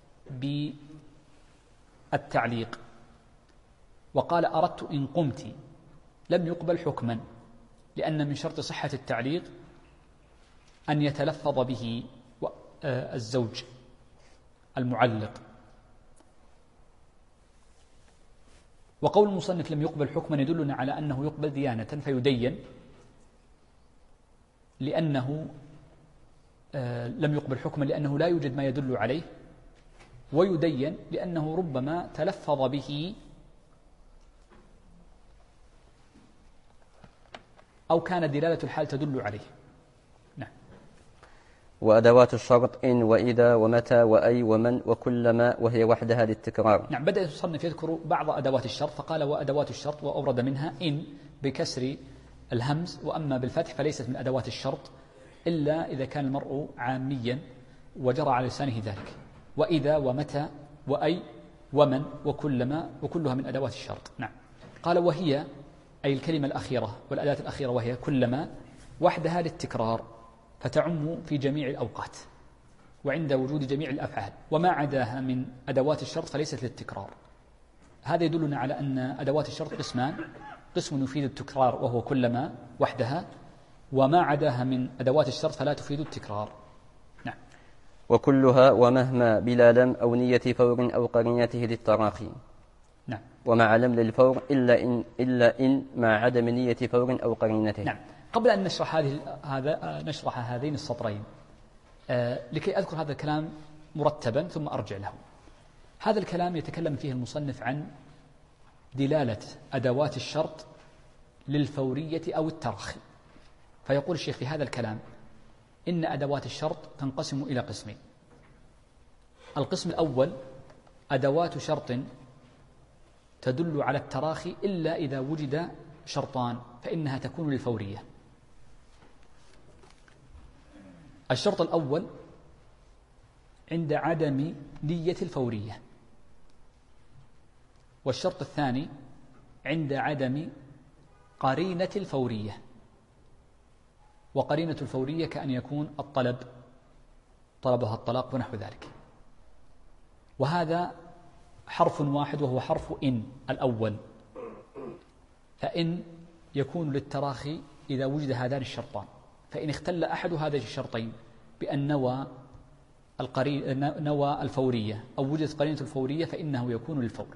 بالتعليق وقال أردت إن قمت لم يقبل حكما، لأن من شرط صحة التعليق أن يتلفظ به الزوج المعلق. وقول المصنف لم يقبل حكما يدلنا على أنه يقبل ديانة فيدين، لأنه لم يقبل حكما لأنه لا يوجد ما يدل عليه، ويدين لأنه ربما تلفظ به أو كان دلالة الحال تدل عليه. نعم. وأدوات الشرط إن وإذا ومتى وأي ومن وكلما، وهي وحدها للتكرار. نعم، بدأ المصنف يذكر بعض أدوات الشرط فقال وأدوات الشرط، وأورد منها إن بكسر الهمز، وأما بالفتح فليست من أدوات الشرط إلا إذا كان المرء عاميا وجرى على لسانه ذلك، وإذا ومتى وأي ومن وكلما وكلها من أدوات الشرط. نعم. قال وهي أي الكلمة الأخيرة والأداة الأخيرة وهي كلما وحدها للتكرار، فتعم في جميع الأوقات وعند وجود جميع الأفعال، وما عداها من أدوات الشرط فليست للتكرار. هذا يدلنا على أن أدوات الشرط قسمان: قسم يفيد التكرار وهو كلما وحدها، وما عداها من أدوات الشرط فلا تفيد التكرار. نعم. وكلها ومهما بلا لم أو نية فور أو قرينته للتراخي. نعم. ومع لم للفور إلا إن مع عدم نية فور أو قرينته. نعم. قبل أن نشرح هذين السطرين لكي أذكر هذا الكلام مرتبا ثم أرجع له. هذا الكلام يتكلم فيه المصنف عن دلالة أدوات الشرط للفورية أو التراخي. فيقول الشيخ في هذا الكلام إن أدوات الشرط تنقسم إلى قسمين. القسم الأول أدوات شرط تدل على التراخي إلا إذا وجد شرطان فإنها تكون للفورية. الشرط الأول عند عدم نية الفورية، والشرط الثاني عند عدم قرينة الفورية. وقرينة الفورية كأن يكون طلبها الطلاق ونحو ذلك. وهذا حرف واحد وهو حرف إن الأول، فإن يكون للتراخي إذا وجد هذان الشرطان، فإن اختل أحد هذين الشرطين بأن نوى الفورية أو وجدت قرينة الفورية فإنه يكون للفور.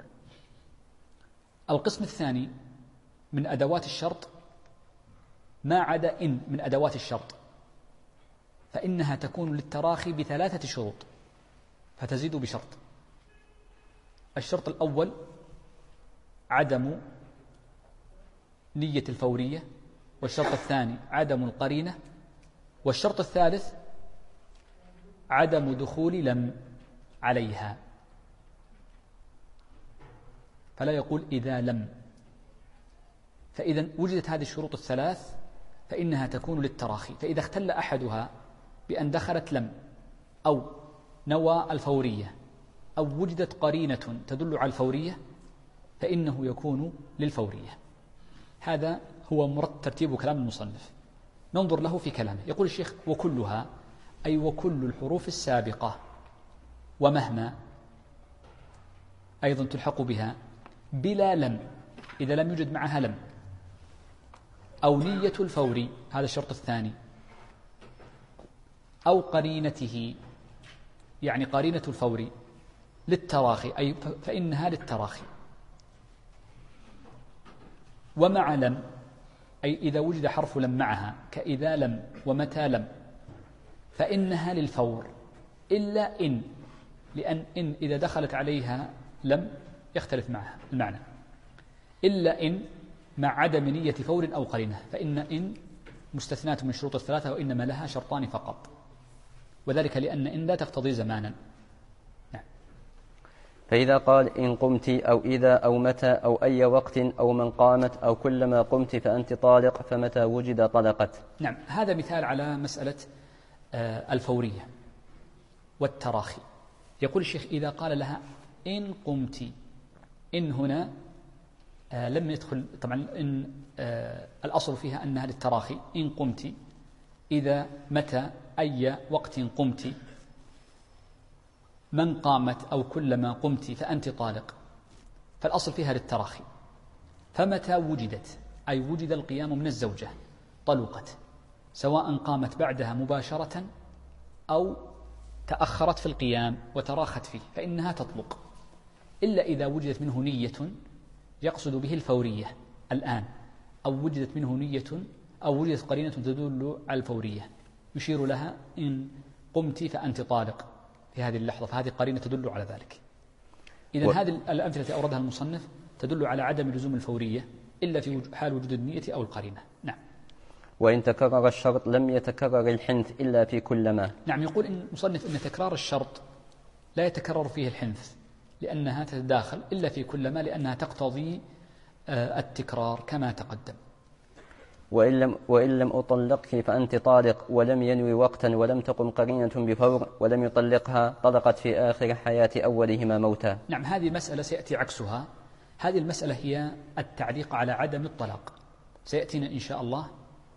القسم الثاني من أدوات الشرط ما عدا إن من أدوات الشرط، فإنها تكون للتراخي بثلاثة شروط فتزيد بشرط. الشرط الأول عدم نية الفورية، والشرط الثاني عدم القرينة، والشرط الثالث عدم دخول لم عليها، فلا يقول إذا لم. فإذا وجدت هذه الشروط الثلاث فإنها تكون للتراخي. فإذا اختل أحدها بأن دخلت لم أو نوى الفورية أو وجدت قرينة تدل على الفورية فإنه يكون للفورية. هذا هو ترتيب كلام المصنف. ننظر له في كلامه. يقول الشيخ وكلها، أي وكل الحروف السابقة ومهما أيضا تلحق بها بلا لم، إذا لم يوجد معها لم، أو نية الفور، هذا الشرط الثاني، أو قرينته، يعني قرينة الفور للتراخي، أي فإنها للتراخي. ومع لم، أي إذا وجد حرف لم معها كإذا لم ومتى لم فإنها للفور، إلا إن، لأن إن إذا دخلت عليها لم يختلف معها المعنى، إلا إن مع عدم نية فور أو قرينة، فإن إن مستثناة من الشروط الثلاثة وإنما لها شرطان فقط، وذلك لأن إن لا تقتضي زمانا. نعم. فإذا قال إن قمت أو إذا أو متى أو أي وقت أو من قامت أو كلما قمت فأنت طالق، فمتى وجد طلقت. نعم، هذا مثال على مسألة الفورية والتراخي. يقول الشيخ إذا قال لها إن قمت، إن هنا لم يدخل طبعا إن الأصل فيها أنها للتراخي. إن قمت، إذا متى أي وقت قمت، من قامت أو كلما قمت فأنت طالق، فالأصل فيها للتراخي. فمتى وجدت، أي وجد القيام من الزوجة، طلقت، سواء قامت بعدها مباشرة أو تأخرت في القيام وتراخت فيه فإنها تطلق، إلا إذا وجدت منه نية يقصد به الفورية الآن، أو وجدت منه نية أو وجدت قرينة تدل على الفورية يشير لها إن قمت فأنت طالق في هذه اللحظة، فهذه قرينة تدل على ذلك. إذن هذه الأمثلة التي أوردها المصنف تدل على عدم لزوم الفورية إلا في حال وجود النية أو القرينة. نعم. وإن تكرر الشرط لم يتكرر الحنث إلا في كلما. نعم، يقول إن المصنف إن تكرار الشرط لا يتكرر فيه الحنث لأنها تتداخل إلا في كلما، لأنها تقتضي التكرار كما تقدم. وإن لم أطلقك فأنت طالق ولم ينوي وقتا ولم تقم قرينة بفور ولم يطلقها، طلقت في آخر حياة أولهما موتا. نعم، هذه مسألة سيأتي عكسها. هذه المسألة هي التعليق على عدم الطلاق، سيأتينا إن شاء الله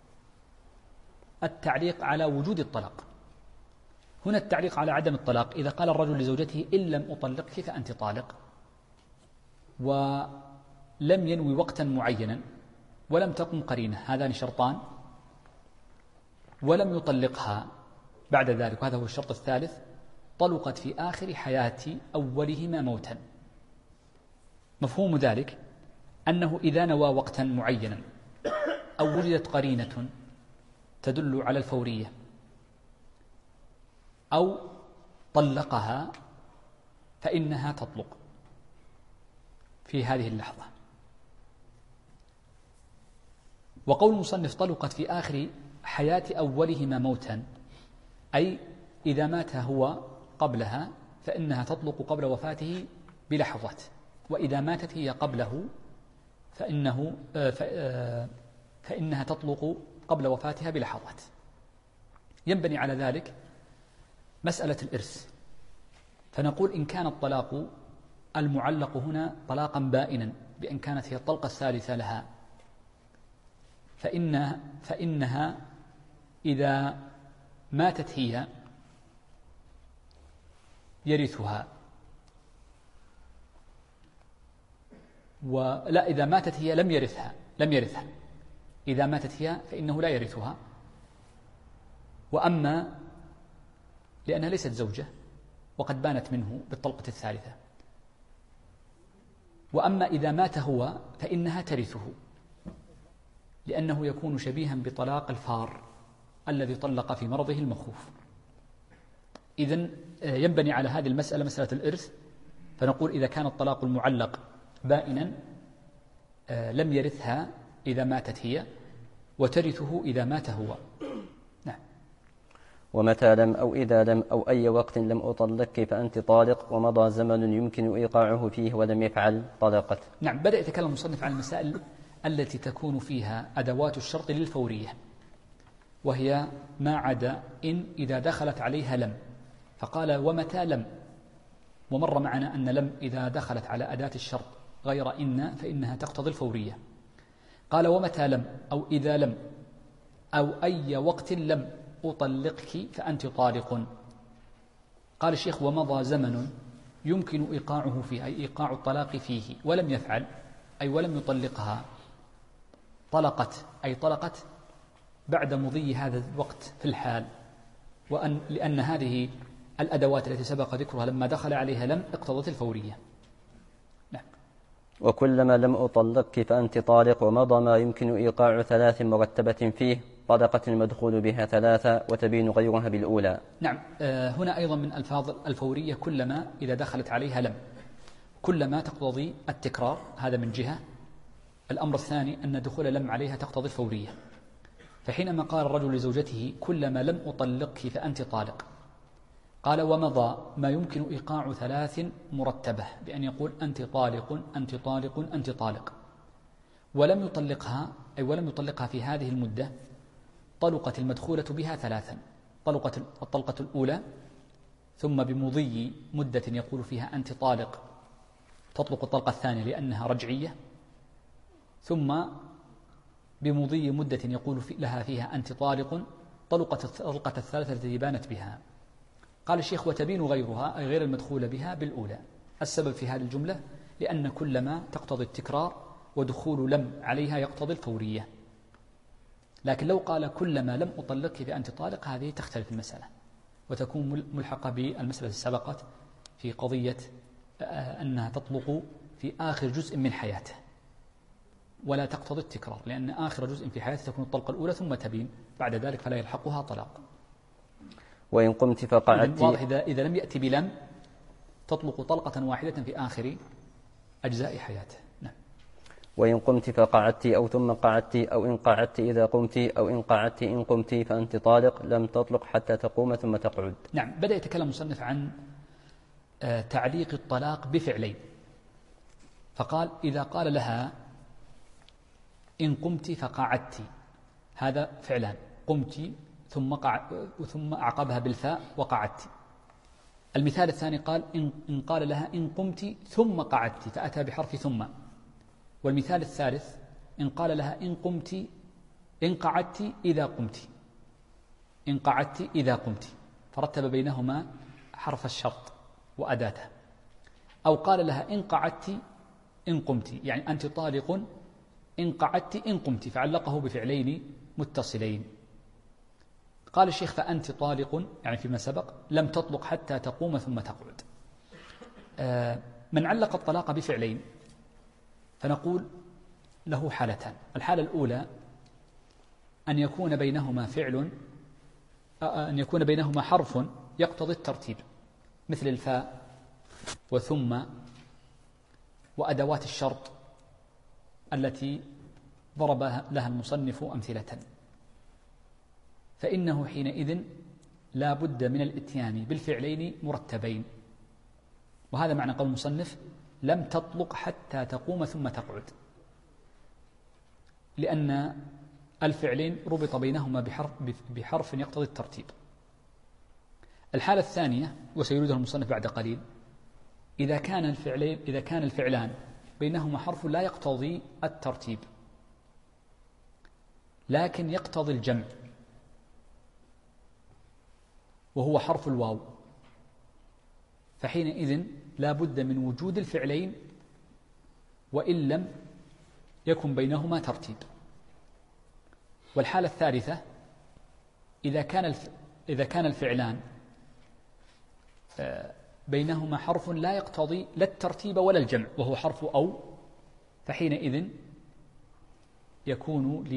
التعليق على وجود الطلاق. هنا التعليق على عدم الطلاق، إذا قال الرجل لزوجته إن لم أطلقك فأنت طالق، ولم ينوي وقتا معينا ولم تقم قرينة، هذان شرطان، ولم يطلقها بعد ذلك، وهذا هو الشرط الثالث، طلقت في آخر حياة أولهما موتا. مفهوم ذلك أنه إذا نوى وقتا معينا أو وجدت قرينة تدل على الفورية أو طلقها فإنها تطلق في هذه اللحظة. وقول المصنف طلقت في آخر حياة أولهما موتا، أي إذا مات هو قبلها فإنها تطلق قبل وفاته بلحظة، وإذا ماتت هي قبله فإنها تطلق قبل وفاتها بلحظات. ينبني على ذلك مسألة الإرث، فنقول إن كان الطلاق المعلق هنا طلاقا بائنا بأن كانت هي الطلقة الثالثة لها، فإنها إذا ماتت هي يرثها، ولا إذا ماتت هي لم يرثها. إذا ماتت هي فإنه لا يرثها، وأما لأنها ليست زوجة وقد بانت منه بالطلقة الثالثة. وأما إذا مات هو فإنها ترثه، لأنه يكون شبيها بطلاق الفار الذي طلق في مرضه المخوف. إذن ينبني على هذه المسألة مسألة الإرث، فنقول إذا كان الطلاق المعلق بائنا لم يرثها إذا ماتت هي، وترثه إذا مات هو. نعم. ومتى لم أو إذا لم أو أي وقت لم أطلقك فأنت طالق ومضى زمن يمكن إيقاعه فيه ولم يفعل طلقت. نعم، بدأ يتكلم المصنف عن المسائل التي تكون فيها أدوات الشرط للفورية، وهي ما عدا إن إذا دخلت عليها لم، فقال ومتى لم، ومر معنا أن لم إذا دخلت على أداة الشرط غير إن فإنها تقتضي الفورية. قال ومتى لم أو إذا لم أو أي وقت لم أطلقك فأنت طالق. قال الشيخ ومضى زمن يمكن إيقاعه فيه، أي إيقاع الطلاق فيه، ولم يفعل أي ولم يطلقها، طلقت أي طلقت بعد مضي هذا الوقت في الحال، لأن هذه الأدوات التي سبق ذكرها لما دخل عليها لم اقتضت الفورية. نعم. وكلما لم أطلقك فأنت طالق ومضى ما يمكن إيقاع 3 مرتبة فيه طلقت المدخول بها 3 وتبين غيرها بالأولى. نعم. هنا أيضا من ألفاظ الفورية كلما إذا دخلت عليها لم، كلما تقتضي التكرار، هذا من جهة. الأمر الثاني أن دخول لم عليها تقتضي الفورية، فحينما قال الرجل لزوجته كلما لم أطلقك فأنت طالق، قال ومضى ما يمكن إيقاع 3 مرتبة بأن يقول أنت طالق أنت طالق أنت طالق، ولم يطلقها أي ولم يطلقها في هذه المدة، طلقت المدخولة بها 3، طلقت الطلقة الأولى، ثم بمضي مدة يقول فيها أنت طالق تطلق الطلقة الثانية لأنها رجعية، ثم بمضي مدة يقول لها فيها أنت طالق طلقت الطلقة الثالثة التي بانت بها. قال الشيخ وتبين غيرها أي غير المدخول بها بالأولى. السبب في هذه الجملة لأن كلما تقتضي التكرار ودخول لم عليها يقتضي الفورية، لكن لو قال كلما لم أطلقك فأنت طالق هذه تختلف المسألة وتكون ملحقة بالمسألة السبقت في قضية أنها تطلق في آخر جزء من حياته ولا تقتضي التكرار، لأن آخر جزء في حياته تكون الطلقة الأولى ثم تبين بعد ذلك فلا يلحقها طلاق. وإن قمت فقعدت، واضح إذا لم يأتي بلم تطلق طلقة واحدة في آخر أجزاء حياته. نعم. وإن قمت فقعدت أو ثم قعدت أو إن قعدت إذا قمت أو إن قعدت إن قمت فأنت طالق لم تطلق حتى تقوم ثم تقعد. نعم. بدأ يتكلم المصنف عن تعليق الطلاق بفعلين، فقال إذا قال لها إن قمت فقعدت، هذا فعلان، قمت ثم أعقبها بالفاء وقعدت. المثال الثاني قال إن قال لها إن قمت ثم قعدت فأتى بحرف ثم. والمثال الثالث إن قال لها إن قمت إن قعدت إذا قمت، إن قعدت إذا قمت، فرتب بينهما حرف الشرط وأداته. أو قال لها إن قعدت إن قمت، يعني أنت طالق إن قعدت إن قمت، فعلقه بفعلين متصلين. قال الشيخ فأنت طالق يعني فيما سبق لم تطلق حتى تقوم ثم تقعد. من علق الطلاق بفعلين فنقول له حالتان. الحالة الأولى أن يكون بينهما حرف يقتضي الترتيب مثل الفاء وثم وأدوات الشرط التي ضرب لها المصنف أمثلة، فإنه حينئذ لا بد من الاتيان بالفعلين مرتبين، وهذا معنى قول المصنف لم تطلق حتى تقوم ثم تقعد، لأن الفعلين ربط بينهما بحرف يقتضي الترتيب. الحالة الثانية وسيريدها المصنف بعد قليل، إذا كان الفعلان بينهما حرف لا يقتضي الترتيب لكن يقتضي الجمع، وهو حرف الواو، فحينئذ لا بد من وجود الفعلين وإن لم يكن بينهما ترتيب. والحالة الثالثة إذا كان الفعلان بينهما حرف لا يقتضي لا الترتيب ولا الجمع وهو حرف أو، فحينئذ يكون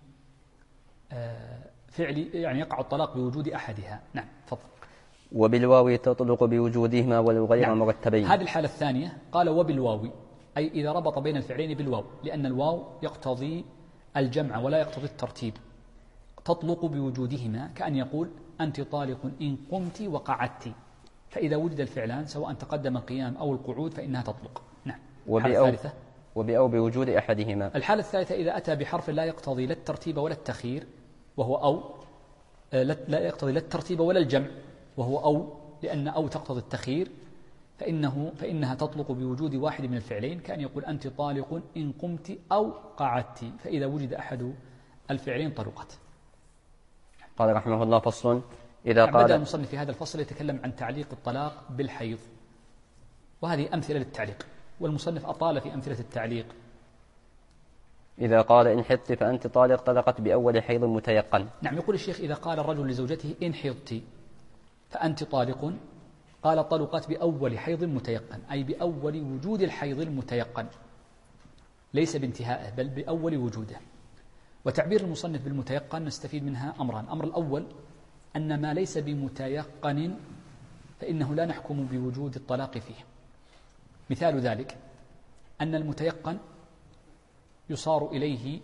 فعل يعني يقع الطلاق بوجود أحدها. نعم تفضل. وبالواو تطلق بوجودهما ولو غير مرتبين. هذه الحالة الثانية قال وبالواو، أي إذا ربط بين الفعلين بالواو، لأن الواو يقتضي الجمع ولا يقتضي الترتيب. تطلق بوجودهما، كأن يقول أنت طالق إن قمت وقعدت، فإذا وجد الفعلان سواء تقدم القيام أو القعود فإنها تطلق. نعم. وبأو بوجود أحدهما. الحالة الثالثة إذا أتى بحرف لا يقتضي لا الترتيب ولا التخيير وهو أو، لا يقتضي لا الترتيب ولا الجمع وهو أو، لأن أو تقتضي التخيير، فإنها تطلق بوجود واحد من الفعلين، كأن يقول أنت طالق إن قمت أو قعدت، فإذا وجد أحد الفعلين طلقت. قال رحمه الله: فصل. إذا قال بدأ المصنف في هذا الفصل يتكلم عن تعليق الطلاق بالحيض، وهذه أمثلة للتعليق، والمصنف أطال في أمثلة التعليق. إذا قال إن حضت فأنت طالق طلقت بأول حيض متيقن. نعم. يقول الشيخ إذا قال الرجل لزوجته إن حضت فأنت طالق، قال طلقت بأول حيض متيقن، أي بأول وجود الحيض المتيقن، ليس بانتهائه بل بأول وجوده. وتعبير المصنف بالمتيقن نستفيد منها أمران: الأمر الأول أن ما ليس بمتيقن فإنه لا نحكم بوجود الطلاق فيه. مثال ذلك أن المتيقن يصار إليه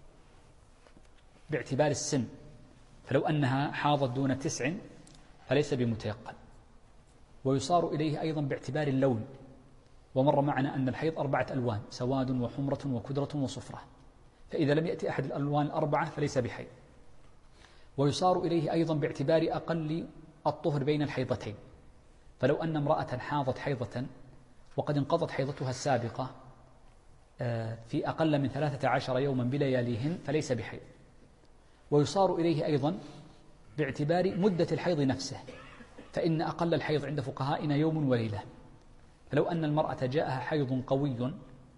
باعتبار السن، فلو أنها حاضت دون 9 فليس بمتيقن. ويصار إليه أيضا باعتبار اللون، ومر معنا أن الحيض 4 ألوان: سواد وحمرة وكدرة وصفرة، فإذا لم يأتي أحد الألوان ال4 فليس بحيض. ويصار إليه أيضا باعتبار أقل الطهر بين الحيضتين، فلو أن امرأة حاضت حيضة وقد انقضت حيضتها السابقة في أقل من 13 يوما بلياليهن فليس بحيض. ويصار إليه أيضا باعتبار مدة الحيض نفسه، فإن أقل الحيض عند فقهائنا يوم وليلة، فلو أن المرأة جاءها حيض قوي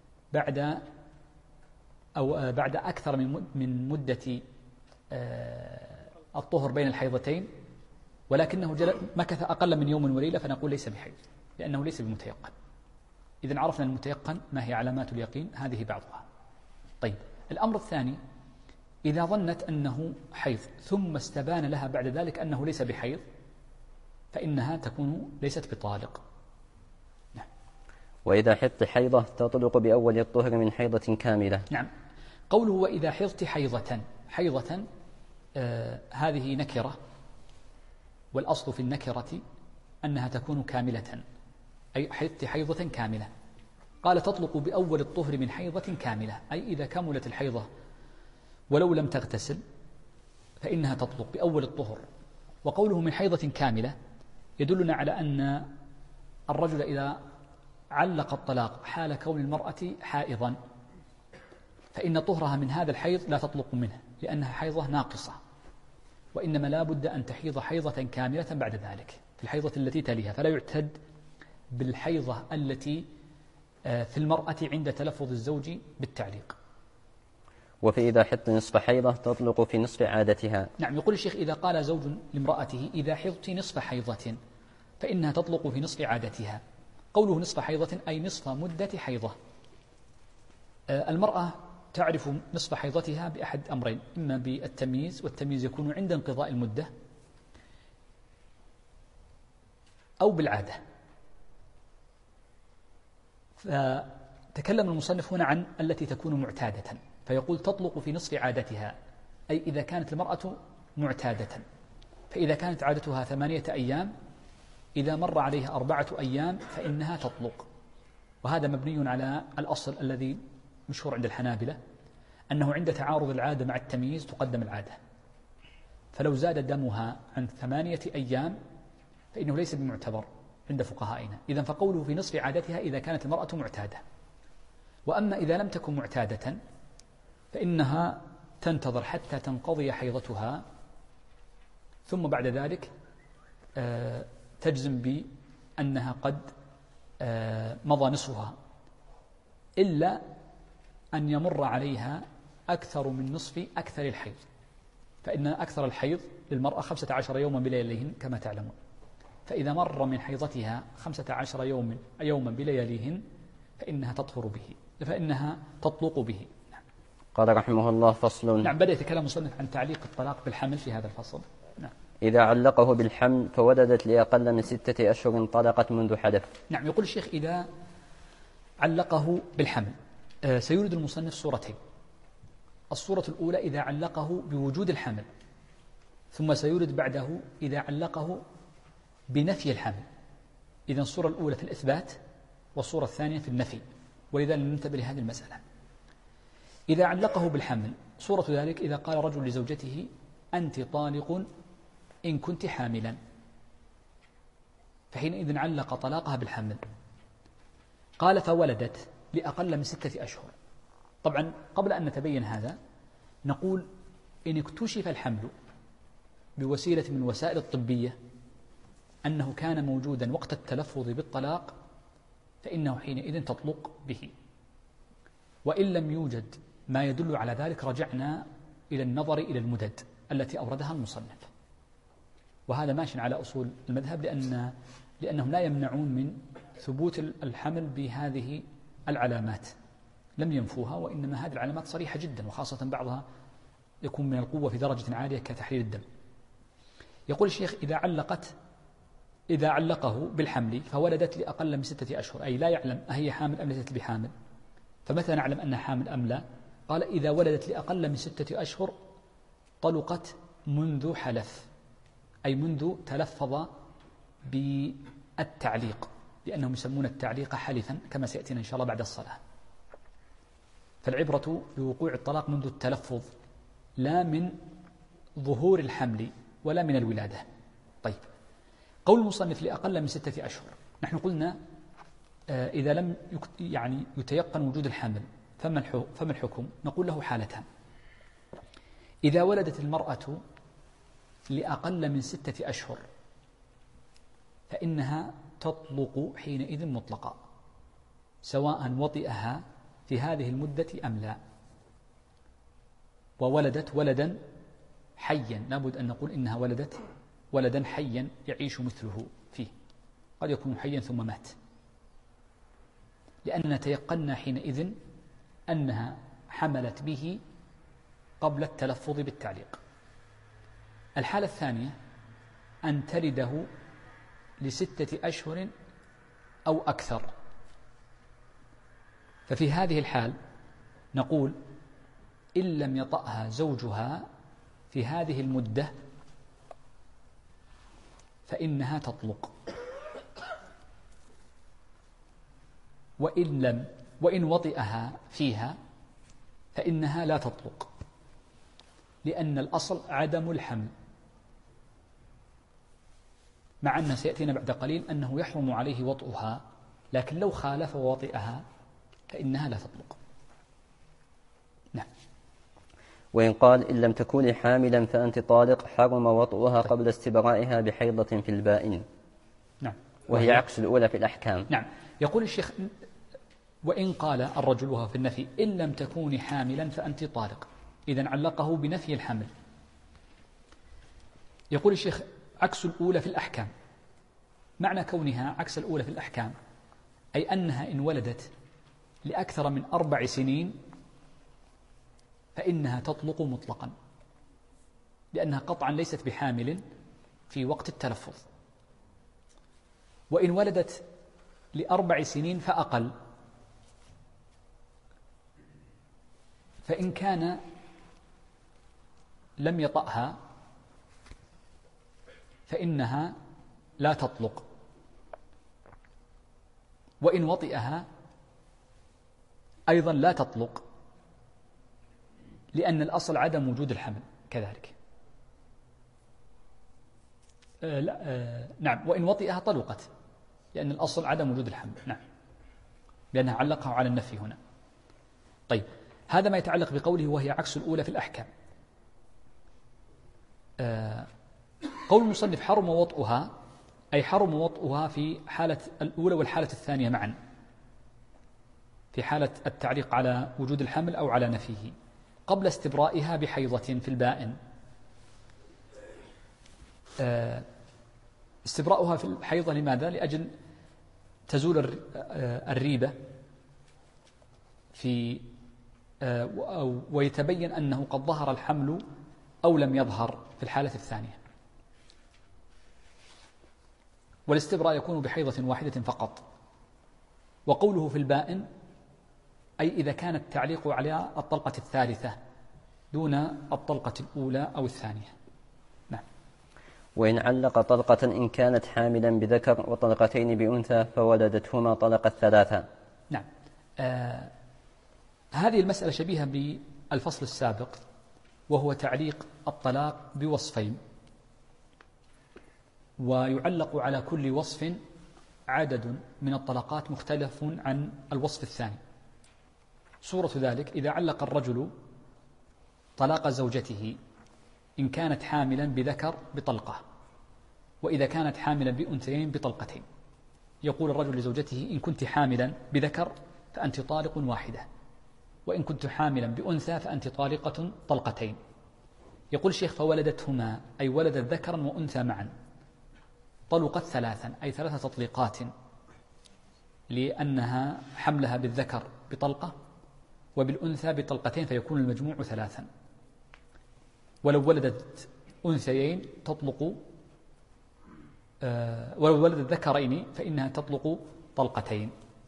بعد أكثر من مدة الطهر بين الحيضتين، ولكنه مكث أقل من يوم وليلة، فنقول ليس بحيض لأنه ليس بمتيقن. إذن عرفنا المتيقن ما هي علامات اليقين، هذه بعضها. طيب، الأمر الثاني: إذا ظنت أنه حيض ثم استبان لها بعد ذلك أنه ليس بحيض فإنها تكون ليست بطالق. نعم. وإذا حضت حيضة تطلق بأول الطهر من حيضة كاملة. نعم. قوله وإذا حضت حيضة هذه نكرة، والأصل في النكرة أنها تكون كاملة، أي حضت حيضة كاملة. قال تطلق بأول الطهر من حيضة كاملة، أي إذا كملت الحيضة ولو لم تغتسل فإنها تطلق بأول الطهر. وقوله من حيضة كاملة يدلنا على أن الرجل إذا علق الطلاق حال كون المرأة حائضا فإن طهرها من هذا الحيض لا تطلق منه، لأنها حيضة ناقصة، وإنما لا بد أن تحيض حيضة كاملة بعد ذلك في الحيضة التي تليها، فلا يعتد بالحيضة التي في المرأة عند تلفظ الزوج بالتعليق. وفإذا حضت نصف حيضة تطلق في نصف عادتها. نعم. يقول الشيخ إذا قال زوج لامرأته إذا حضت نصف حيضة فإنها تطلق في نصف عادتها. قوله نصف حيضة أي نصف مدة حيضة. المرأة تعرف نصف حيضتها بأحد أمرين: إما بالتمييز، والتمييز يكون عند انقضاء المدة، أو بالعادة. فتكلم المصنف هنا عن التي تكون معتادة، فيقول تطلق في نصف عادتها، أي إذا كانت المرأة معتادة. فإذا كانت عادتها 8 أيام إذا مر عليها 4 أيام فإنها تطلق. وهذا مبني على الأصل الذي مشهور عند الحنابلة أنه عند تعارض العادة مع التمييز تقدم العادة، فلو زاد دمها عن 8 أيام فإنه ليس بمعتبر عند فقهائنا. إذن فقوله في نصف عادتها إذا كانت المرأة معتادة. وأما إذا لم تكن معتادة فإنها تنتظر حتى تنقضي حيضتها، ثم بعد ذلك تجزم بأنها قد مضى نصفها، إلا أن يمر عليها أكثر من نصف أكثر الحيض، فإن أكثر الحيض للمرأة 15 يوما بلياليهن كما تعلمون، فإذا مر من حيضتها 15 يوما بلياليهن فإنها تطهر به، فإنها تطلق به. قال رحمه الله: فصل. نعم. بدأ يتكلم المصنف عن تعليق الطلاق بالحمل في هذا الفصل. نعم. إذا علقه بالحمل فولدت لأقل من 6 أشهر طلقت منذ حدث. نعم. يقول الشيخ إذا علقه بالحمل، سيورد المصنف صورتين. الصورة الأولى إذا علقه بوجود الحمل، ثم سيورد بعده إذا علقه بنفي الحمل. إذن الصورة الأولى في الإثبات والصورة الثانية في النفي، ولذلك ننتبه لهذه المسألة. إذا علقه بالحمل صورة ذلك إذا قال رجل لزوجته أنت طالق إن كنت حاملا، فحينئذ علق طلاقها بالحمل. قال فولدت لأقل من 6 أشهر. طبعا قبل أن نتبين هذا نقول إن اكتشف الحمل بوسيلة من الوسائل الطبية أنه كان موجودا وقت التلفظ بالطلاق فإنه حينئذ تطلق به، وإن لم يوجد ما يدل على ذلك رجعنا إلى النظر إلى المدد التي أوردها المصنف، وهذا ماشي على أصول المذهب لأنهم لا يمنعون من ثبوت الحمل بهذه العلامات، لم ينفوها، وإنما هذه العلامات صريحة جدا، وخاصة بعضها يكون من القوة في درجة عالية كتحليل الدم. يقول الشيخ إذا علقه بالحمل فولدت لأقل من 6 أشهر، أي لا يعلم أهي حامل أم ليست بحامل، فمتى نعلم أنها حامل أم لا؟ قال إذا ولدت لأقل من 6 أشهر طلقت منذ حلف، أي منذ تلفظ بالتعليق، لأنهم يسمون التعليق حلفا كما سيأتينا إن شاء الله بعد الصلاة. فالعبرة بوقوع الطلاق منذ التلفظ لا من ظهور الحمل ولا من الولادة. طيب، قول المصنف لأقل من 6 أشهر، نحن قلنا إذا لم يتيقن وجود الحمل فما الحكم؟ نقول له حالتان. إذا ولدت المرأة لأقل من 6 أشهر فإنها تطلق حينئذ مطلقا، سواء وطئها في هذه المدة أم لا، وولدت ولدا حيا، لابد أن نقول إنها ولدت ولدا حيا يعيش مثله فيه، قد يكون حيا ثم مات، لأننا تيقنا حينئذ أنها حملت به قبل التلفظ بالتعليق. الحالة الثانية أن تلده ل6 أشهر أو أكثر، ففي هذه الحال نقول إن لم يطأها زوجها في هذه المدة فإنها تطلق، وإن وطئها فيها فإنها لا تطلق، لأن الأصل عدم الحمل، مع أن سيأتينا بعد قليل أنه يحرم عليه وطئها، لكن لو خالف ووطئها فإنها لا تطلق. نعم. وإن قال إن لم تكوني حاملا فأنت طالق حرم وطئها قبل استبرائها بحيضة في البائن. نعم. وهي عكس الأولى في الأحكام. نعم. يقول الشيخ وإن قال الرجل وهو في النفي إن لم تكوني حاملا فأنت طالق، إذن علقه بنفي الحمل. يقول الشيخ عكس الأولى في الأحكام. معنى كونها عكس الأولى في الأحكام أي أنها إن ولدت لأكثر من 4 سنين فإنها تطلق مطلقا، لأنها قطعا ليست بحامل في وقت التلفظ. وإن ولدت ل4 سنين فأقل، فإن كان لم يطأها فإنها لا تطلق، وإن وطئها أيضا لا تطلق، لأن الأصل عدم وجود الحمل كذلك. نعم. وإن وطئها طلقت، لأن الأصل عدم وجود الحمل. نعم، لأنها علقها على النفي هنا. طيب، هذا ما يتعلق بقوله وهي عكس الأولى في الأحكام. قول المصنف حرم وطئها، أي حرم وطئها في حالة الأولى والحالة الثانية معا، في حالة التعليق على وجود الحمل أو على نفيه، قبل استبرائها بحيضة في البائن. استبراؤها في الحيضة لماذا؟ لأجل تزول الريبة في ويتبين أنه قد ظهر الحمل أو لم يظهر في الحالة الثانية. والاستبراء يكون بحيضة واحدة فقط. وقوله في البائن أي إذا كان التعليق على الطلقة الثالثة دون الطلقة الأولى أو الثانية. نعم. وإن علق طلقة إن كانت حاملا بذكر وطلقتين بأنثى فولدتهما طلقت ثلاثا. نعم. هذه المسألة شبيهة بالفصل السابق، وهو تعليق الطلاق بوصفين، ويعلق على كل وصف عدد من الطلقات مختلف عن الوصف الثاني. صورة ذلك: إذا علق الرجل طلاق زوجته إن كانت حاملا بذكر بطلقة، وإذا كانت حاملا بأنثيين بطلقتين. يقول الرجل لزوجته: إن كنت حاملا بذكر فأنت طالق واحدة، وإن كنت حاملا بأنثى فأنت طالقة طلقتين. يقول الشيخ: فولدتهما، أي ولدت ذكرا وأنثى معا، طلقت ثلاثا، أي 3 تطليقات، لأنها حملها بالذكر بطلقة وبالأنثى بطلقتين، فيكون المجموع 3. ولو ولدت أنثيين تطلق، ولو ولدت ذكرين فإنها تطلق طلقتين.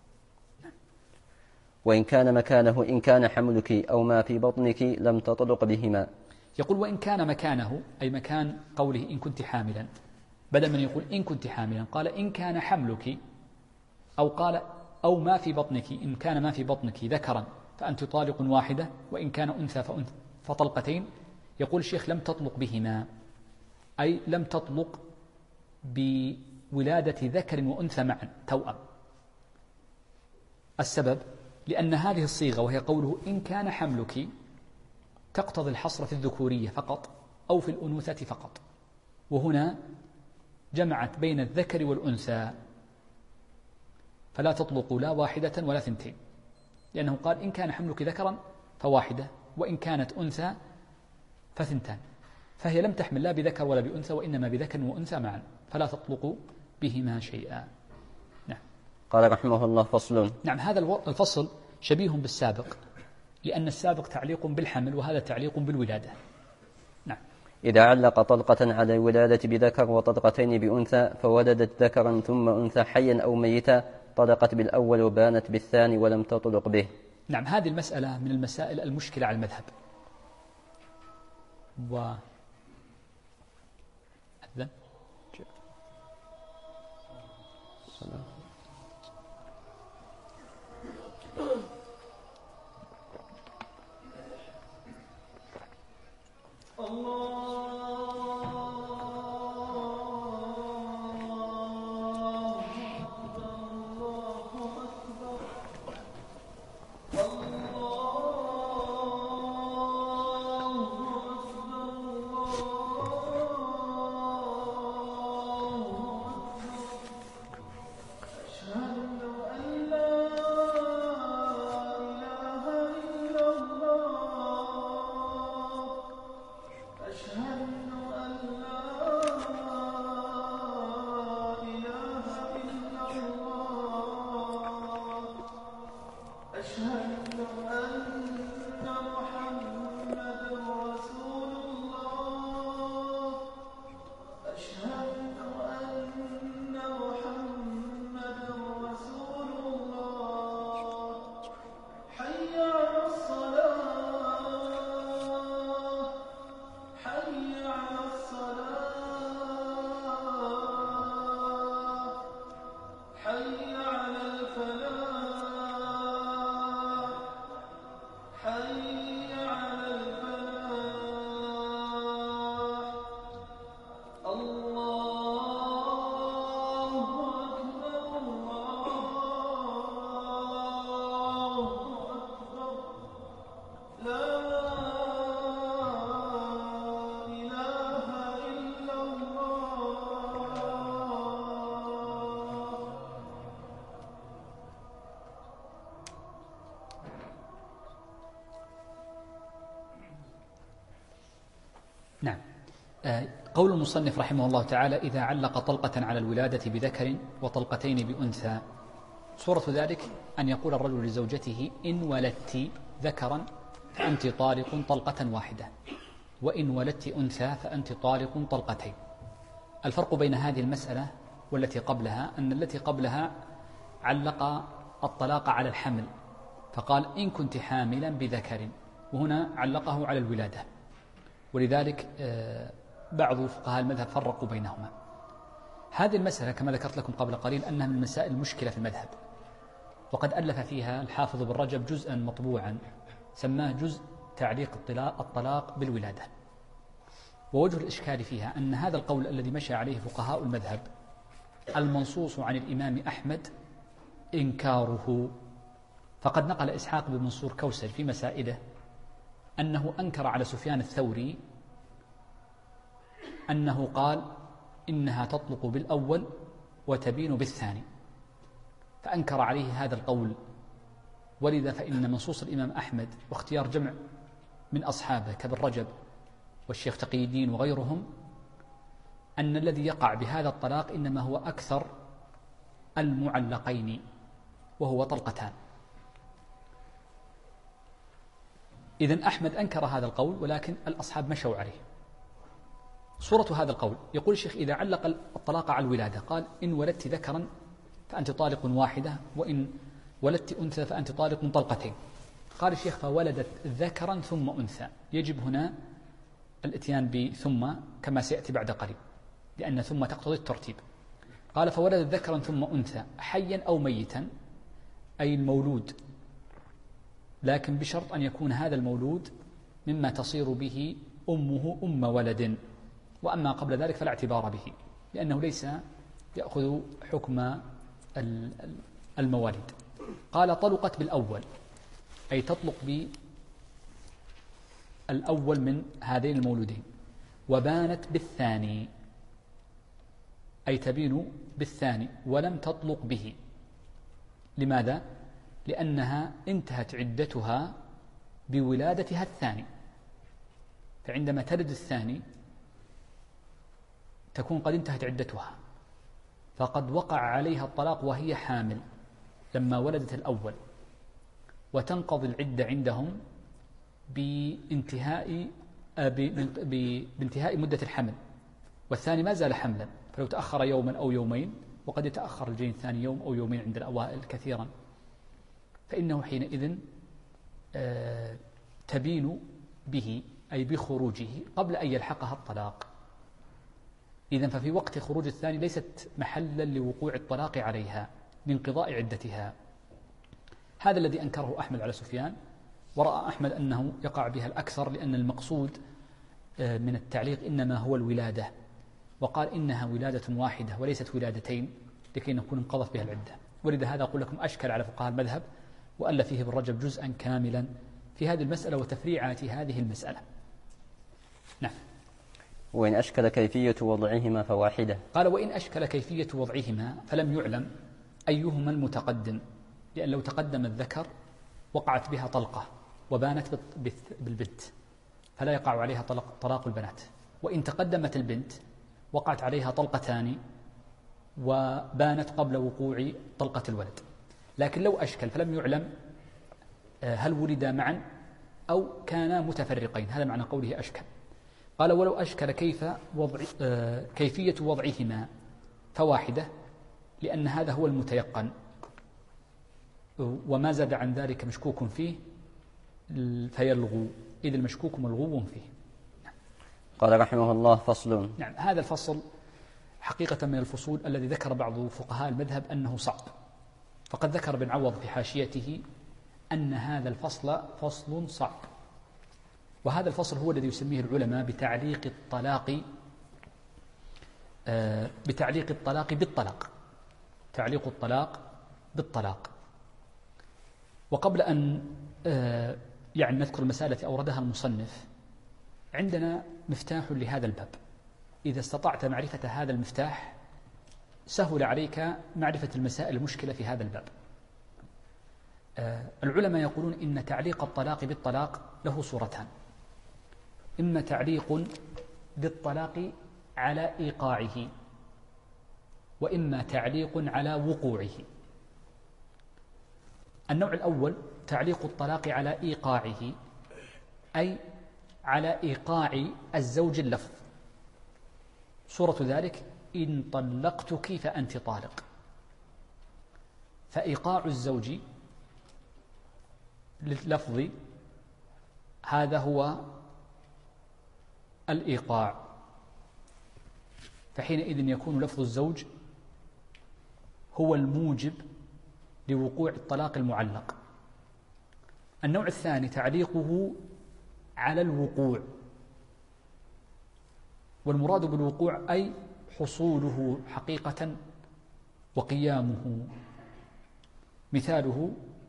وإن كان مكانه إن كان حملك أو ما في بطنك لم تطلق بهما. يقول: وإن كان مكانه، أي مكان قوله إن كنت حاملا، بدل من يقول إن كنت حاملا قال إن كان حملك، أو قال أو ما في بطنك، إن كان ما في بطنك ذكرا فأنت طالق واحدة، وإن كان أنثى فطلقتين. يقول الشيخ: لم تطلق بهما، أي لم تطلق بولادة ذكر وأنثى معا توأم. السبب: لأن هذه الصيغة وهي قوله إن كان حملك تقتضي الحصر في الذكورية فقط أو في الأنوثة فقط، وهنا جمعت بين الذكر والأنثى، فلا تطلق لا واحدة ولا 2، لأنه قال إن كان حملك ذكرا فواحدة، وإن كانت أنثى ف2، فهي لم تحمل لا بذكر ولا بأنثى، وإنما بذكر وأنثى معا، فلا تطلق بهما شيئا. نعم. قال رحمه الله: فصل. نعم. هذا الفصل شبيه بالسابق، لأن السابق تعليق بالحمل وهذا تعليق بالولادة. نعم. إذا علق طلقة على الولادة بذكر وطلقتين بأنثى فولدت ذكرا ثم أنثى حيا أو ميتا طلقت بالأول وبانت بالثاني ولم تطلق به. نعم. هذه المسألة من المسائل المشكلة على المذهب. أذن نعم. قول المصنف رحمه الله تعالى: إذا علق طلقة على الولادة بذكر وطلقتين بأنثى. صورة ذلك أن يقول الرجل لزوجته: إن ولدت ذكرا فأنت طالق طلقة واحدة، وإن ولدت أنثى فأنت طالق طلقتين. الفرق بين هذه المسألة والتي قبلها أن التي قبلها علق الطلاق على الحمل فقال إن كنت حاملا بذكر، وهنا علقه على الولادة. ولذلك بعض فقهاء المذهب فرقوا بينهما. هذه المسألة كما ذكرت لكم قبل قليل أنها من مسائل المشكلة في المذهب، وقد ألف فيها الحافظ بن رجب جزءا مطبوعا سماه جزء تعليق الطلاق بالولادة. ووجه الإشكال فيها أن هذا القول الذي مشى عليه فقهاء المذهب المنصوص عن الإمام أحمد إنكاره، فقد نقل إسحاق بن منصور كوسج في مسائله أنه أنكر على سفيان الثوري أنه قال إنها تطلق بالأول وتبين بالثاني، فأنكر عليه هذا القول. ولذا فإن منصوص الإمام أحمد واختيار جمع من أصحابه كابن رجب والشيخ تقي الدين وغيرهم أن الذي يقع بهذا الطلاق إنما هو أكثر المعلقين وهو طلقتان. إذن أحمد أنكر هذا القول، ولكن الأصحاب مشوا عليه. صورة هذا القول يقول الشيخ إذا علق الطلاق على الولادة قال إن ولدت ذكرا فأنت طالق واحدة، وإن ولدت أنثى فأنت طالق طلقتين. قال الشيخ فولدت ذكرا ثم أنثى، يجب هنا الاتيان بثم كما سيأتي بعد قليل، لأن ثم تقتضي الترتيب. قال فولدت ذكرا ثم أنثى حيا أو ميتا، أي المولود، لكن بشرط أن يكون هذا المولود مما تصير به أمه أم ولد، وأما قبل ذلك فلا اعتبار به لأنه ليس يأخذ حكم المواليد. قال طلقت بالأول، أي تطلق بالأول من هذين المولودين، وبانت بالثاني، أي تبين بالثاني ولم تطلق به. لماذا؟ لأنها انتهت عدتها بولادتها الثاني، فعندما تلد الثاني تكون قد انتهت عدتها، فقد وقع عليها الطلاق وهي حامل لما ولدت الأول، وتنقضي العدة عندهم بانتهاء مدة الحمل، والثاني ما زال حملا، فلو تأخر يوما أو يومين، وقد يتأخر الجنين الثاني يوم أو يومين عند الأوائل كثيرا، فإنه حينئذ تبين به أي بخروجه قبل أن يلحقها الطلاق. إذن ففي وقت خروج الثاني ليست محلا لوقوع الطلاق عليها لانقضاء عدتها. هذا الذي أنكره أحمد على سفيان، ورأى أحمد أنه يقع بها الأكثر، لأن المقصود من التعليق إنما هو الولادة، وقال إنها ولادة واحدة وليست ولادتين لكي نكون انقضت بها العدة. ولذا هذا أقول لكم أشكل على فقهاء المذهب، وألف فيه ابن رجب جزءا كاملا في هذه المسألة وتفريعات هذه المسألة. نعم. وإن أشكل كيفية وضعهما فواحدة. قال وإن أشكل كيفية وضعهما فلم يعلم أيهما المتقدم، لأن لو تقدم الذكر وقعت بها طلقة وبانت بالبنت فلا يقع عليها طلاق البنات، وإن تقدمت البنت وقعت عليها طلقتان وبانت قبل وقوع طلقة الولد. لكن لو أشكل فلم يعلم هل ولدا معا أو كانا متفرقين، هذا معنى قوله أشكل. قال ولو أشكل كيفية وضعهما فواحدة، لأن هذا هو المتيقن، وما زاد عن ذلك مشكوك فيه فيلغو، إذ المشكوك ملغو فيه. قال رحمه الله فصل. نعم، هذا الفصل حقيقة من الفصول الذي ذكر بعض فقهاء المذهب أنه صعب، فقد ذكر بن عوض في حاشيته أن هذا الفصل فصل صعب، وهذا الفصل هو الذي يسميه العلماء بتعليق الطلاق بالطلاق، تعليق الطلاق بالطلاق. وقبل أن نذكر المسألة التي أوردها المصنف، عندنا مفتاح لهذا الباب، إذا استطعت معرفة هذا المفتاح سهل عليك معرفة المسائل المشكلة في هذا الباب. العلماء يقولون إن تعليق الطلاق بالطلاق له صورتان، إما تعليق بالطلاق على إيقاعه، وإما تعليق على وقوعه. النوع الأول تعليق الطلاق على إيقاعه، أي على إيقاع الزوج اللفظ. صورة ذلك إن طلقتك فأنت طالق، فإيقاع الزوج لللفظ هذا هو الإيقاع، فحينئذ يكون لفظ الزوج هو الموجب لوقوع الطلاق المعلق. النوع الثاني تعليقه على الوقوع، والمراد بالوقوع أي حصوله حقيقة وقيامه. مثاله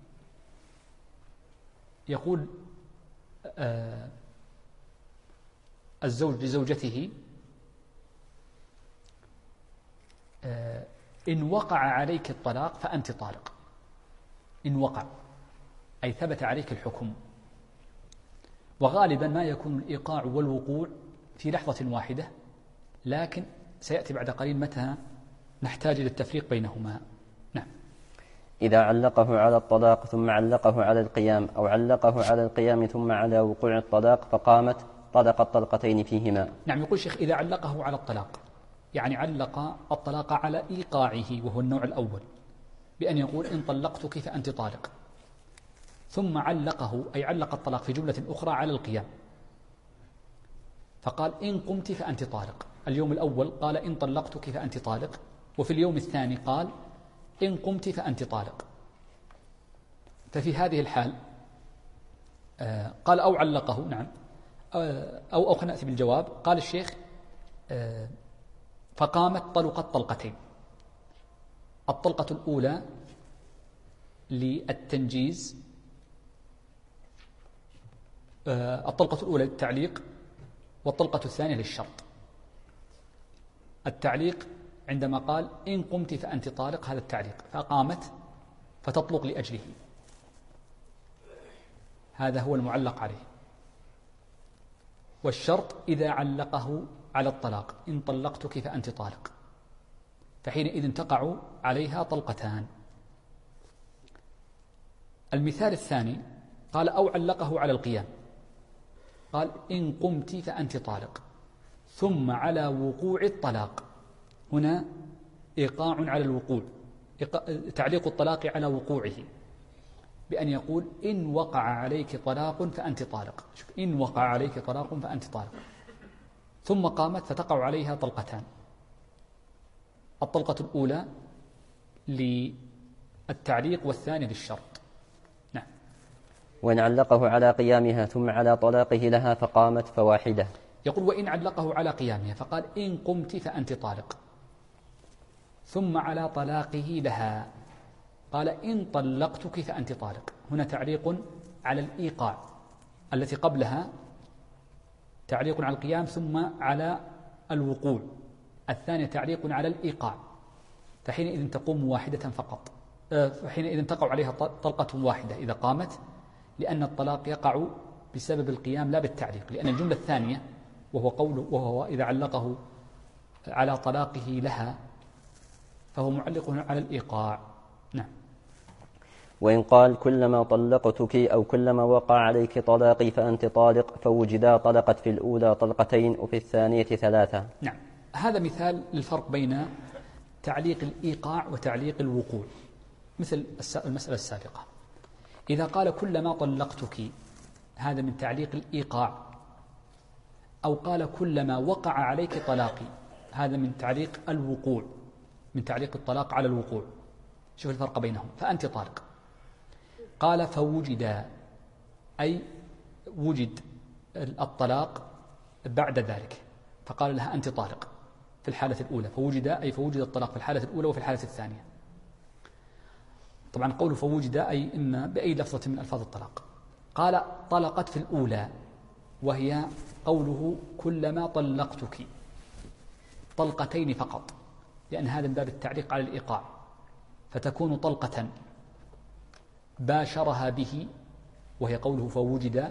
يقول الزوج لزوجته: إن وقع عليك الطلاق فأنت طالق. إن وقع أي ثبت عليك الحكم. وغالبا ما يكون الإيقاع والوقوع في لحظة واحدة، لكن سيأتي بعد قليل متى نحتاج للتفريق بينهما. نعم. إذا علقه على الطلاق ثم علقه على القيام، أو علقه على القيام ثم على وقوع الطلاق فقامت، طلق الطلقتين فيهما. نعم. يقول الشيخ: إذا علقه على الطلاق، يعني علق الطلاق على إيقاعه، وهو النوع الأول، بأن يقول: إن طلقتك فأنت طالق. ثم علقه أي علق الطلاق في جملة أخرى على القيام، فقال: إن قمت فأنت طالق. اليوم الأول قال: إن طلقتك فأنت طالق، وفي اليوم الثاني قال: إن قمت فأنت طالق. ففي هذه الحال قال: أو علقه. نعم. أو خلينا نأتي بالجواب. قال الشيخ: فقامت طلقت طلقتين. الطلقة الأولى للتنجيز، الطلقة الأولى للتعليق، والطلقة الثانية للشرط. التعليق عندما قال: إن قمت فأنت طالق، هذا التعليق، فقامت فتطلق لأجله، هذا هو المعلق عليه. والشرط إذا علقه على الطلاق: إن طلقتك فأنت طالق، فحينئذ تقع عليها طلقتان. المثال الثاني قال: أو علقه على القيام، قال: إن قمت فأنت طالق، ثم على وقوع الطلاق. هنا إيقاع على الوقوع، تعليق الطلاق على وقوعه، بأن يقول: إن وقع عليك طلاق فأنت طالق. شوف، إن وقع عليك طلاق فأنت طالق، ثم قامت فتقع عليها طلقتان. الطلقة الأولى للتعليق والثانية للشرط. نعم. وإن علقه على قيامها ثم على طلاقه لها فقامت فواحدة. يقول: وإن علقه على قيامها، فقال: إن قمت فأنت طالق، ثم على طلاقه لها قال: إن طلقتك فأنت طالق. هنا تعليق على الإيقاع، التي قبلها تعليق على القيام ثم على الوقوع، الثانية تعليق على الإيقاع، فحينئذ تقوم واحدة فقط، فحينئذ تقع عليها طلقة واحدة إذا قامت، لأن الطلاق يقع بسبب القيام لا بالتعليق، لأن الجملة الثانية وهو إذا علقه على طلاقه لها فهو معلق على الإيقاع. نعم. وإن قال: كلما طلقتك أو كلما وقع عليك طلاقي فأنت طالق، فوجدا طلقت في الأولى طلقتين وفي الثانية ثلاثة. نعم. هذا مثال للفرق بين تعليق الإيقاع وتعليق الوقوع، مثل المسألة السابقة. إذا قال: كلما طلقتك، هذا من تعليق الإيقاع، أو قال: كلما وقع عليك طلاقي، هذا من تعليق الوقوع، من تعليق الطلاق على الوقوع. شوف الفرق بينهم. فأنت طالق، قال: فوجد أي وجد الطلاق بعد ذلك، فقال لها: أنت طالق في الحالة الأولى. فوجد أي فوجد الطلاق في الحالة الأولى وفي الحالة الثانية. طبعا قوله فوجد أي إما بأي لفظة من ألفاظ الطلاق. قال: طلقت في الأولى، وهي قوله: كلما طلقتك، طلقتين فقط، لأن هذا من باب التعليق على الإيقاع، فتكون طلقة باشرها به، وهي قوله فوجد.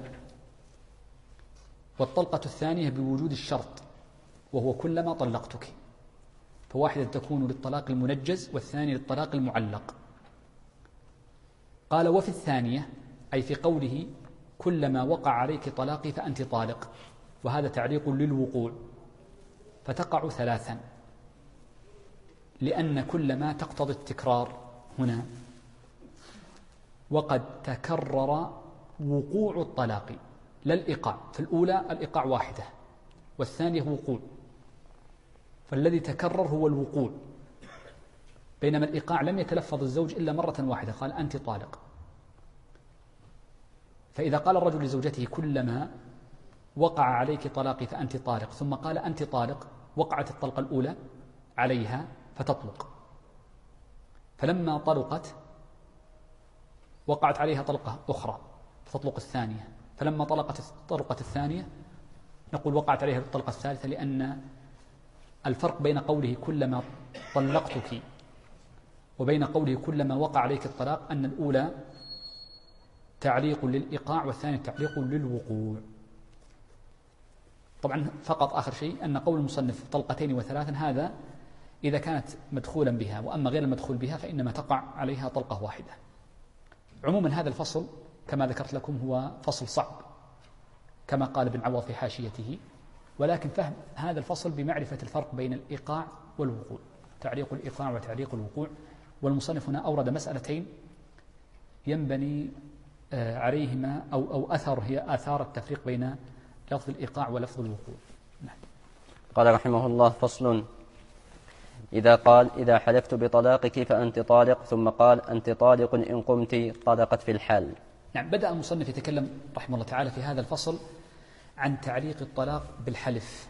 والطلقة الثانية بوجود الشرط، وهو كلما طلقتك، فواحدة تكون للطلاق المنجز والثانية للطلاق المعلق. قال: وفي الثانية أي في قوله: كلما وقع عليك طلاقي فأنت طالق، وهذا تعليق للوقوع، فتقع ثلاثا، لأن كلما تقتضي التكرار هنا، وقد تكرر وقوع الطلاق لا الإيقاع. في الأولى الإيقاع واحدة، والثانية وقوع، فالذي تكرر هو الوقوع، بينما الإيقاع لم يتلفظ الزوج إلا مرة واحدة، قال أنت طالق. فإذا قال الرجل لزوجته كلما وقع عليك طلاقي فأنت طالق، ثم قال أنت طالق، وقعت الطلقة الأولى عليها فتطلق، فلما طلقت وقعت عليها طلقة أخرى فتطلق الثانية، فلما طلقت الطلقة الثانية نقول وقعت عليها الطلقة الثالثة، لأن الفرق بين قوله كلما طلقتك وبين قوله كلما وقع عليك الطلاق أن الأولى تعليق للإيقاع والثانية تعليق للوقوع. طبعا فقط آخر شيء أن قول المصنف طلقتين وثلاثا هذا إذا كانت مدخولا بها، وأما غير المدخول بها فإنما تقع عليها طلقة واحدة. عموما هذا الفصل كما ذكرت لكم هو فصل صعب كما قال ابن عوض في حاشيته، ولكن فهم هذا الفصل بمعرفة الفرق بين الإيقاع والوقوع، تعليق الإيقاع وتعليق الوقوع. والمصنف هنا أورد مسألتين ينبني عليهما أو أثر هي آثار التفريق بين لفظ الإيقاع ولفظ الوقوع. نعم. قال رحمه الله: فصل: إذا قال إذا حلفت بطلاقك فأنت طالق، ثم قال أنت طالق إن قمت، طلقت في الحال. نعم. بدأ المصنف يتكلم رحمه الله تعالى في هذا الفصل عن تعليق الطلاق بالحلف.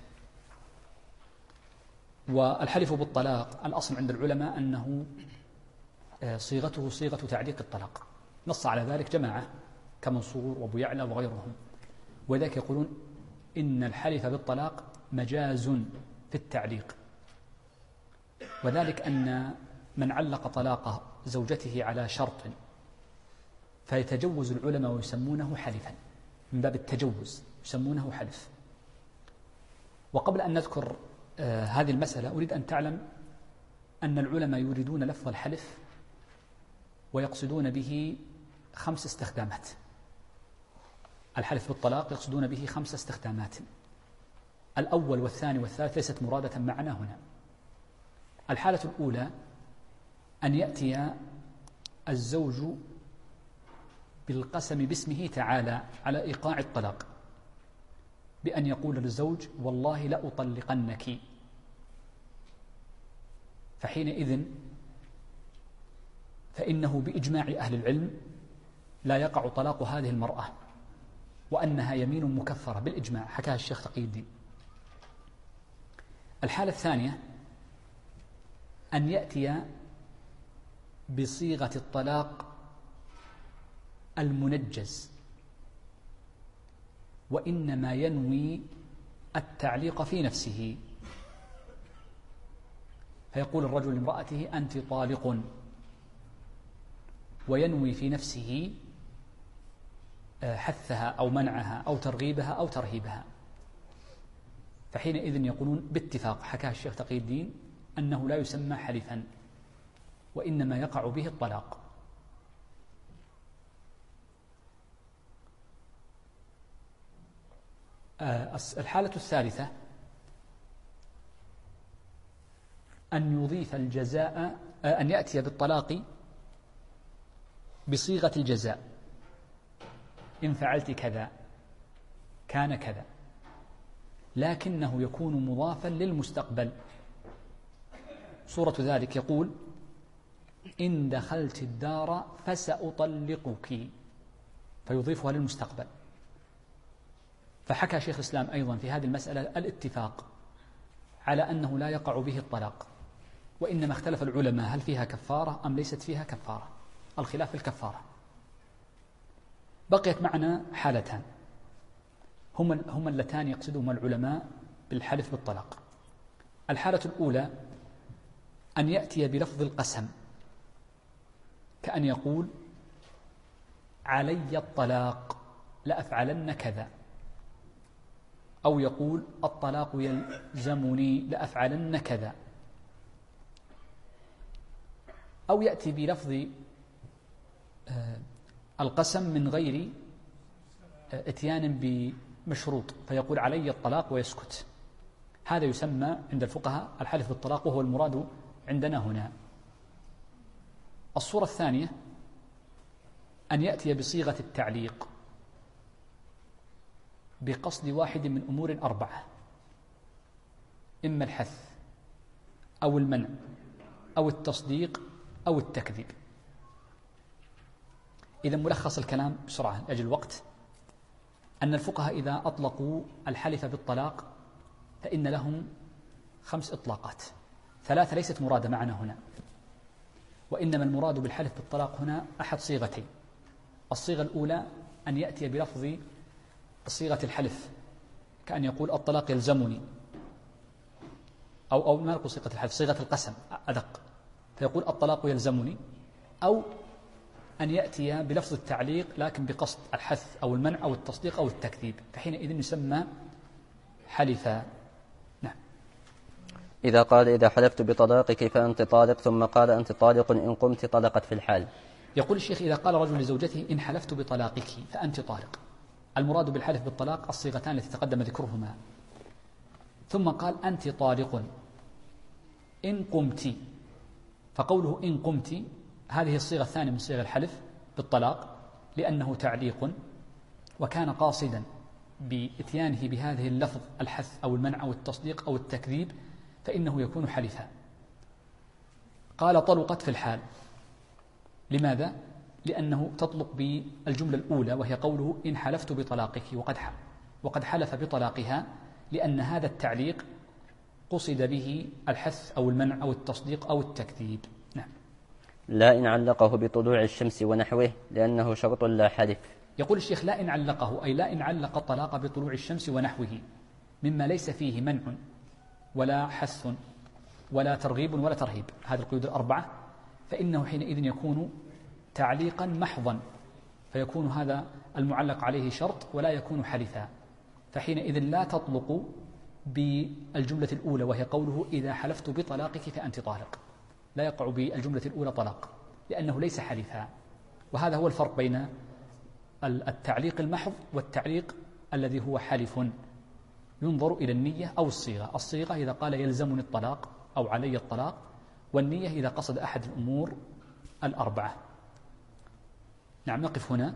والحلف بالطلاق الأصل عند العلماء أنه صيغته صيغة تعليق الطلاق، نص على ذلك جماعة كمنصور وابو يعلى وغيرهم، وذلك يقولون إن الحلف بالطلاق مجاز في التعليق، وذلك أن من علق طلاق زوجته على شرط فيتجوز العلماء ويسمونه حلفا، من باب التجوز يسمونه حلف. وقبل أن نذكر هذه المسألة أريد أن تعلم أن العلماء يريدون لفظ الحلف ويقصدون به 5 استخدامات. الحلف بالطلاق يقصدون به 5 استخدامات، الأول والثاني والثالث ليست مرادة معنا هنا. الحالة الأولى أن يأتي الزوج بالقسم باسمه تعالى على إيقاع الطلاق، بأن يقول للزوج والله لأطلقنك، فحينئذ فإنه بإجماع أهل العلم لا يقع طلاق هذه المرأة، وأنها يمين مكفرة بالإجماع، حكاها الشيخ تقي الدين. الحالة الثانية أن يأتي بصيغة الطلاق المنجز، وإنما ينوي التعليق في نفسه، فيقول الرجل لامرأته أنت طالق، وينوي في نفسه حثها أو منعها أو ترغيبها أو ترهيبها، فحينئذ يقولون باتفاق حكاه الشيخ تقي الدين أنه لا يسمى حلفا، وإنما يقع به الطلاق. الحالة الثالثة أن يضيف الجزاء، أن يأتي بالطلاق بصيغة الجزاء، إن فعلت كذا كان كذا، لكنه يكون مضافا للمستقبل. صورة ذلك يقول إن دخلت الدار فسأطلقك، فيضيفها للمستقبل. فحكى شيخ الإسلام أيضا في هذه المسألة الاتفاق على أنه لا يقع به الطلاق، وإنما اختلف العلماء هل فيها كفارة أم ليست فيها كفارة، الخلاف في الكفارة. بقيت معنا حالتان هما اللتان يقصدهما العلماء بالحلف بالطلاق. الحالة الأولى أن يأتي بلفظ القسم، كأن يقول علي الطلاق لأفعلن كذا، أو يقول الطلاق يلزمني لأفعلن كذا، أو يأتي بلفظ القسم من غير اتيان بمشروط، فيقول علي الطلاق ويسكت. هذا يسمى عند الفقهاء الحلف بالطلاق، وهو المراد عندنا هنا. الصورة الثانية أن يأتي بصيغة التعليق بقصد واحد من أمور 4، إما الحث أو المنع أو التصديق أو التكذيب. إذا ملخص الكلام بسرعة لأجل الوقت، أن الفقهاء إذا أطلقوا الحلف بالطلاق فإن لهم 5 إطلاقات، 3 ليست مرادة معنا هنا، وإنما المراد بالحلف بالطلاق هنا أحد صيغتين. الصيغة الأولى أن يأتي بلفظ صيغة الحلف، كأن يقول الطلاق يلزمني، أو ما نقول صيغة الحلف، صيغة القسم أدق، فيقول الطلاق يلزمني، أو أن يأتي بلفظ التعليق لكن بقصد الحث أو المنع أو التصديق أو التكذيب، فحينئذ يسمى حلفا. نعم. إذا قال إذا حلفت بطلاقك فأنت طالق، ثم قال أنت طالق إن قمت، طلقت في الحال. يقول الشيخ إذا قال رجل لزوجته إن حلفت بطلاقك فأنت طالق، المراد بالحلف بالطلاق الصيغتان التي تقدم ذكرهما، ثم قال أنت طالق إن قمت، فقوله إن قمت هذه الصيغة الثانية من صيغ الحلف بالطلاق لأنه تعليق، وكان قاصدا بإتيانه بهذه اللفظ الحث أو المنع أو التصديق أو التكذيب فإنه يكون حلفا. قال طلقت في الحال، لماذا؟ لأنه تطلق بالجملة الأولى وهي قوله إن حلفت بطلاقك، وقد حلف بطلاقها، لأن هذا التعليق قصد به الحث أو المنع أو التصديق أو التكذيب. نعم. لا إن علقه بطلوع الشمس ونحوه لأنه شرط لا حلف. يقول الشيخ لا إن علقه، أي لا إن علق الطلاق بطلوع الشمس ونحوه مما ليس فيه منع ولا حث ولا ترغيب ولا ترهيب، هذه القيود ال4، فإنه حينئذ يكون تعليقا محضا، فيكون هذا المعلق عليه شرط ولا يكون حلفا، فحينئذ لا تطلق بالجملة الأولى وهي قوله إذا حلفت بطلاقك فأنت طالق، لا يقع بالجملة الأولى طلاق لأنه ليس حلفا. وهذا هو الفرق بين التعليق المحض والتعليق الذي هو حلف، ينظر إلى النية أو الصيغة. الصيغة إذا قال يلزمني الطلاق أو علي الطلاق، والنية إذا قصد أحد الأمور ال4. نعم. نقف هنا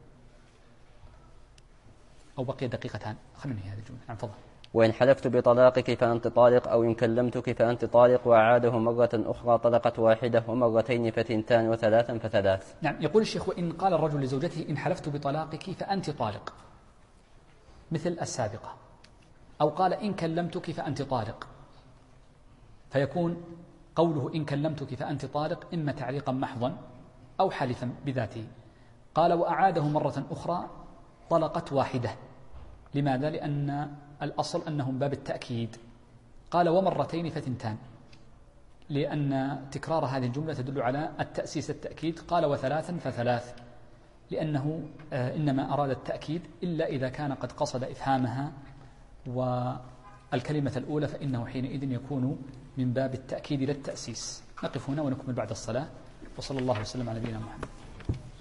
أو بقي دقيقتان، خلنا ننهي هذه الجملة. نعم تفضل. وإن حلفت بطلاقك فأنت طالق، أو إن كلمتك فأنت طالق، وأعاده مرة أخرى طلقت واحدة، ومرتين فتنتان، وثلاثا فثلاث. نعم. يقول الشيخ وإن قال الرجل لزوجته إن حلفت بطلاقك فأنت طالق مثل السابقة، أو قال إن كلمتك فأنت طالق، فيكون قوله إن كلمتك فأنت طالق إما تعليقا محضا أو حلفا بذاته. قال وأعاده مرة أخرى طلقت واحدة، لماذا؟ لأن الأصل أنهم باب التأكيد. قال ومرتين فتنتان، لأن تكرار هذه الجملة تدل على التأسيس التأكيد. قال وثلاثا فثلاث، لأنه إنما أراد التأكيد إلا إذا كان قد قصد إفهامها والكلمة الأولى، فإنه حينئذ يكون من باب التأكيد لا التأسيس. نقف هنا ونكمل بعد الصلاة، وصلى الله وسلم على نبينا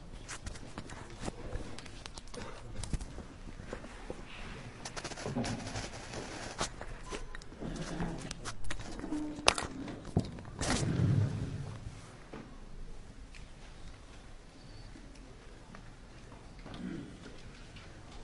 محمد.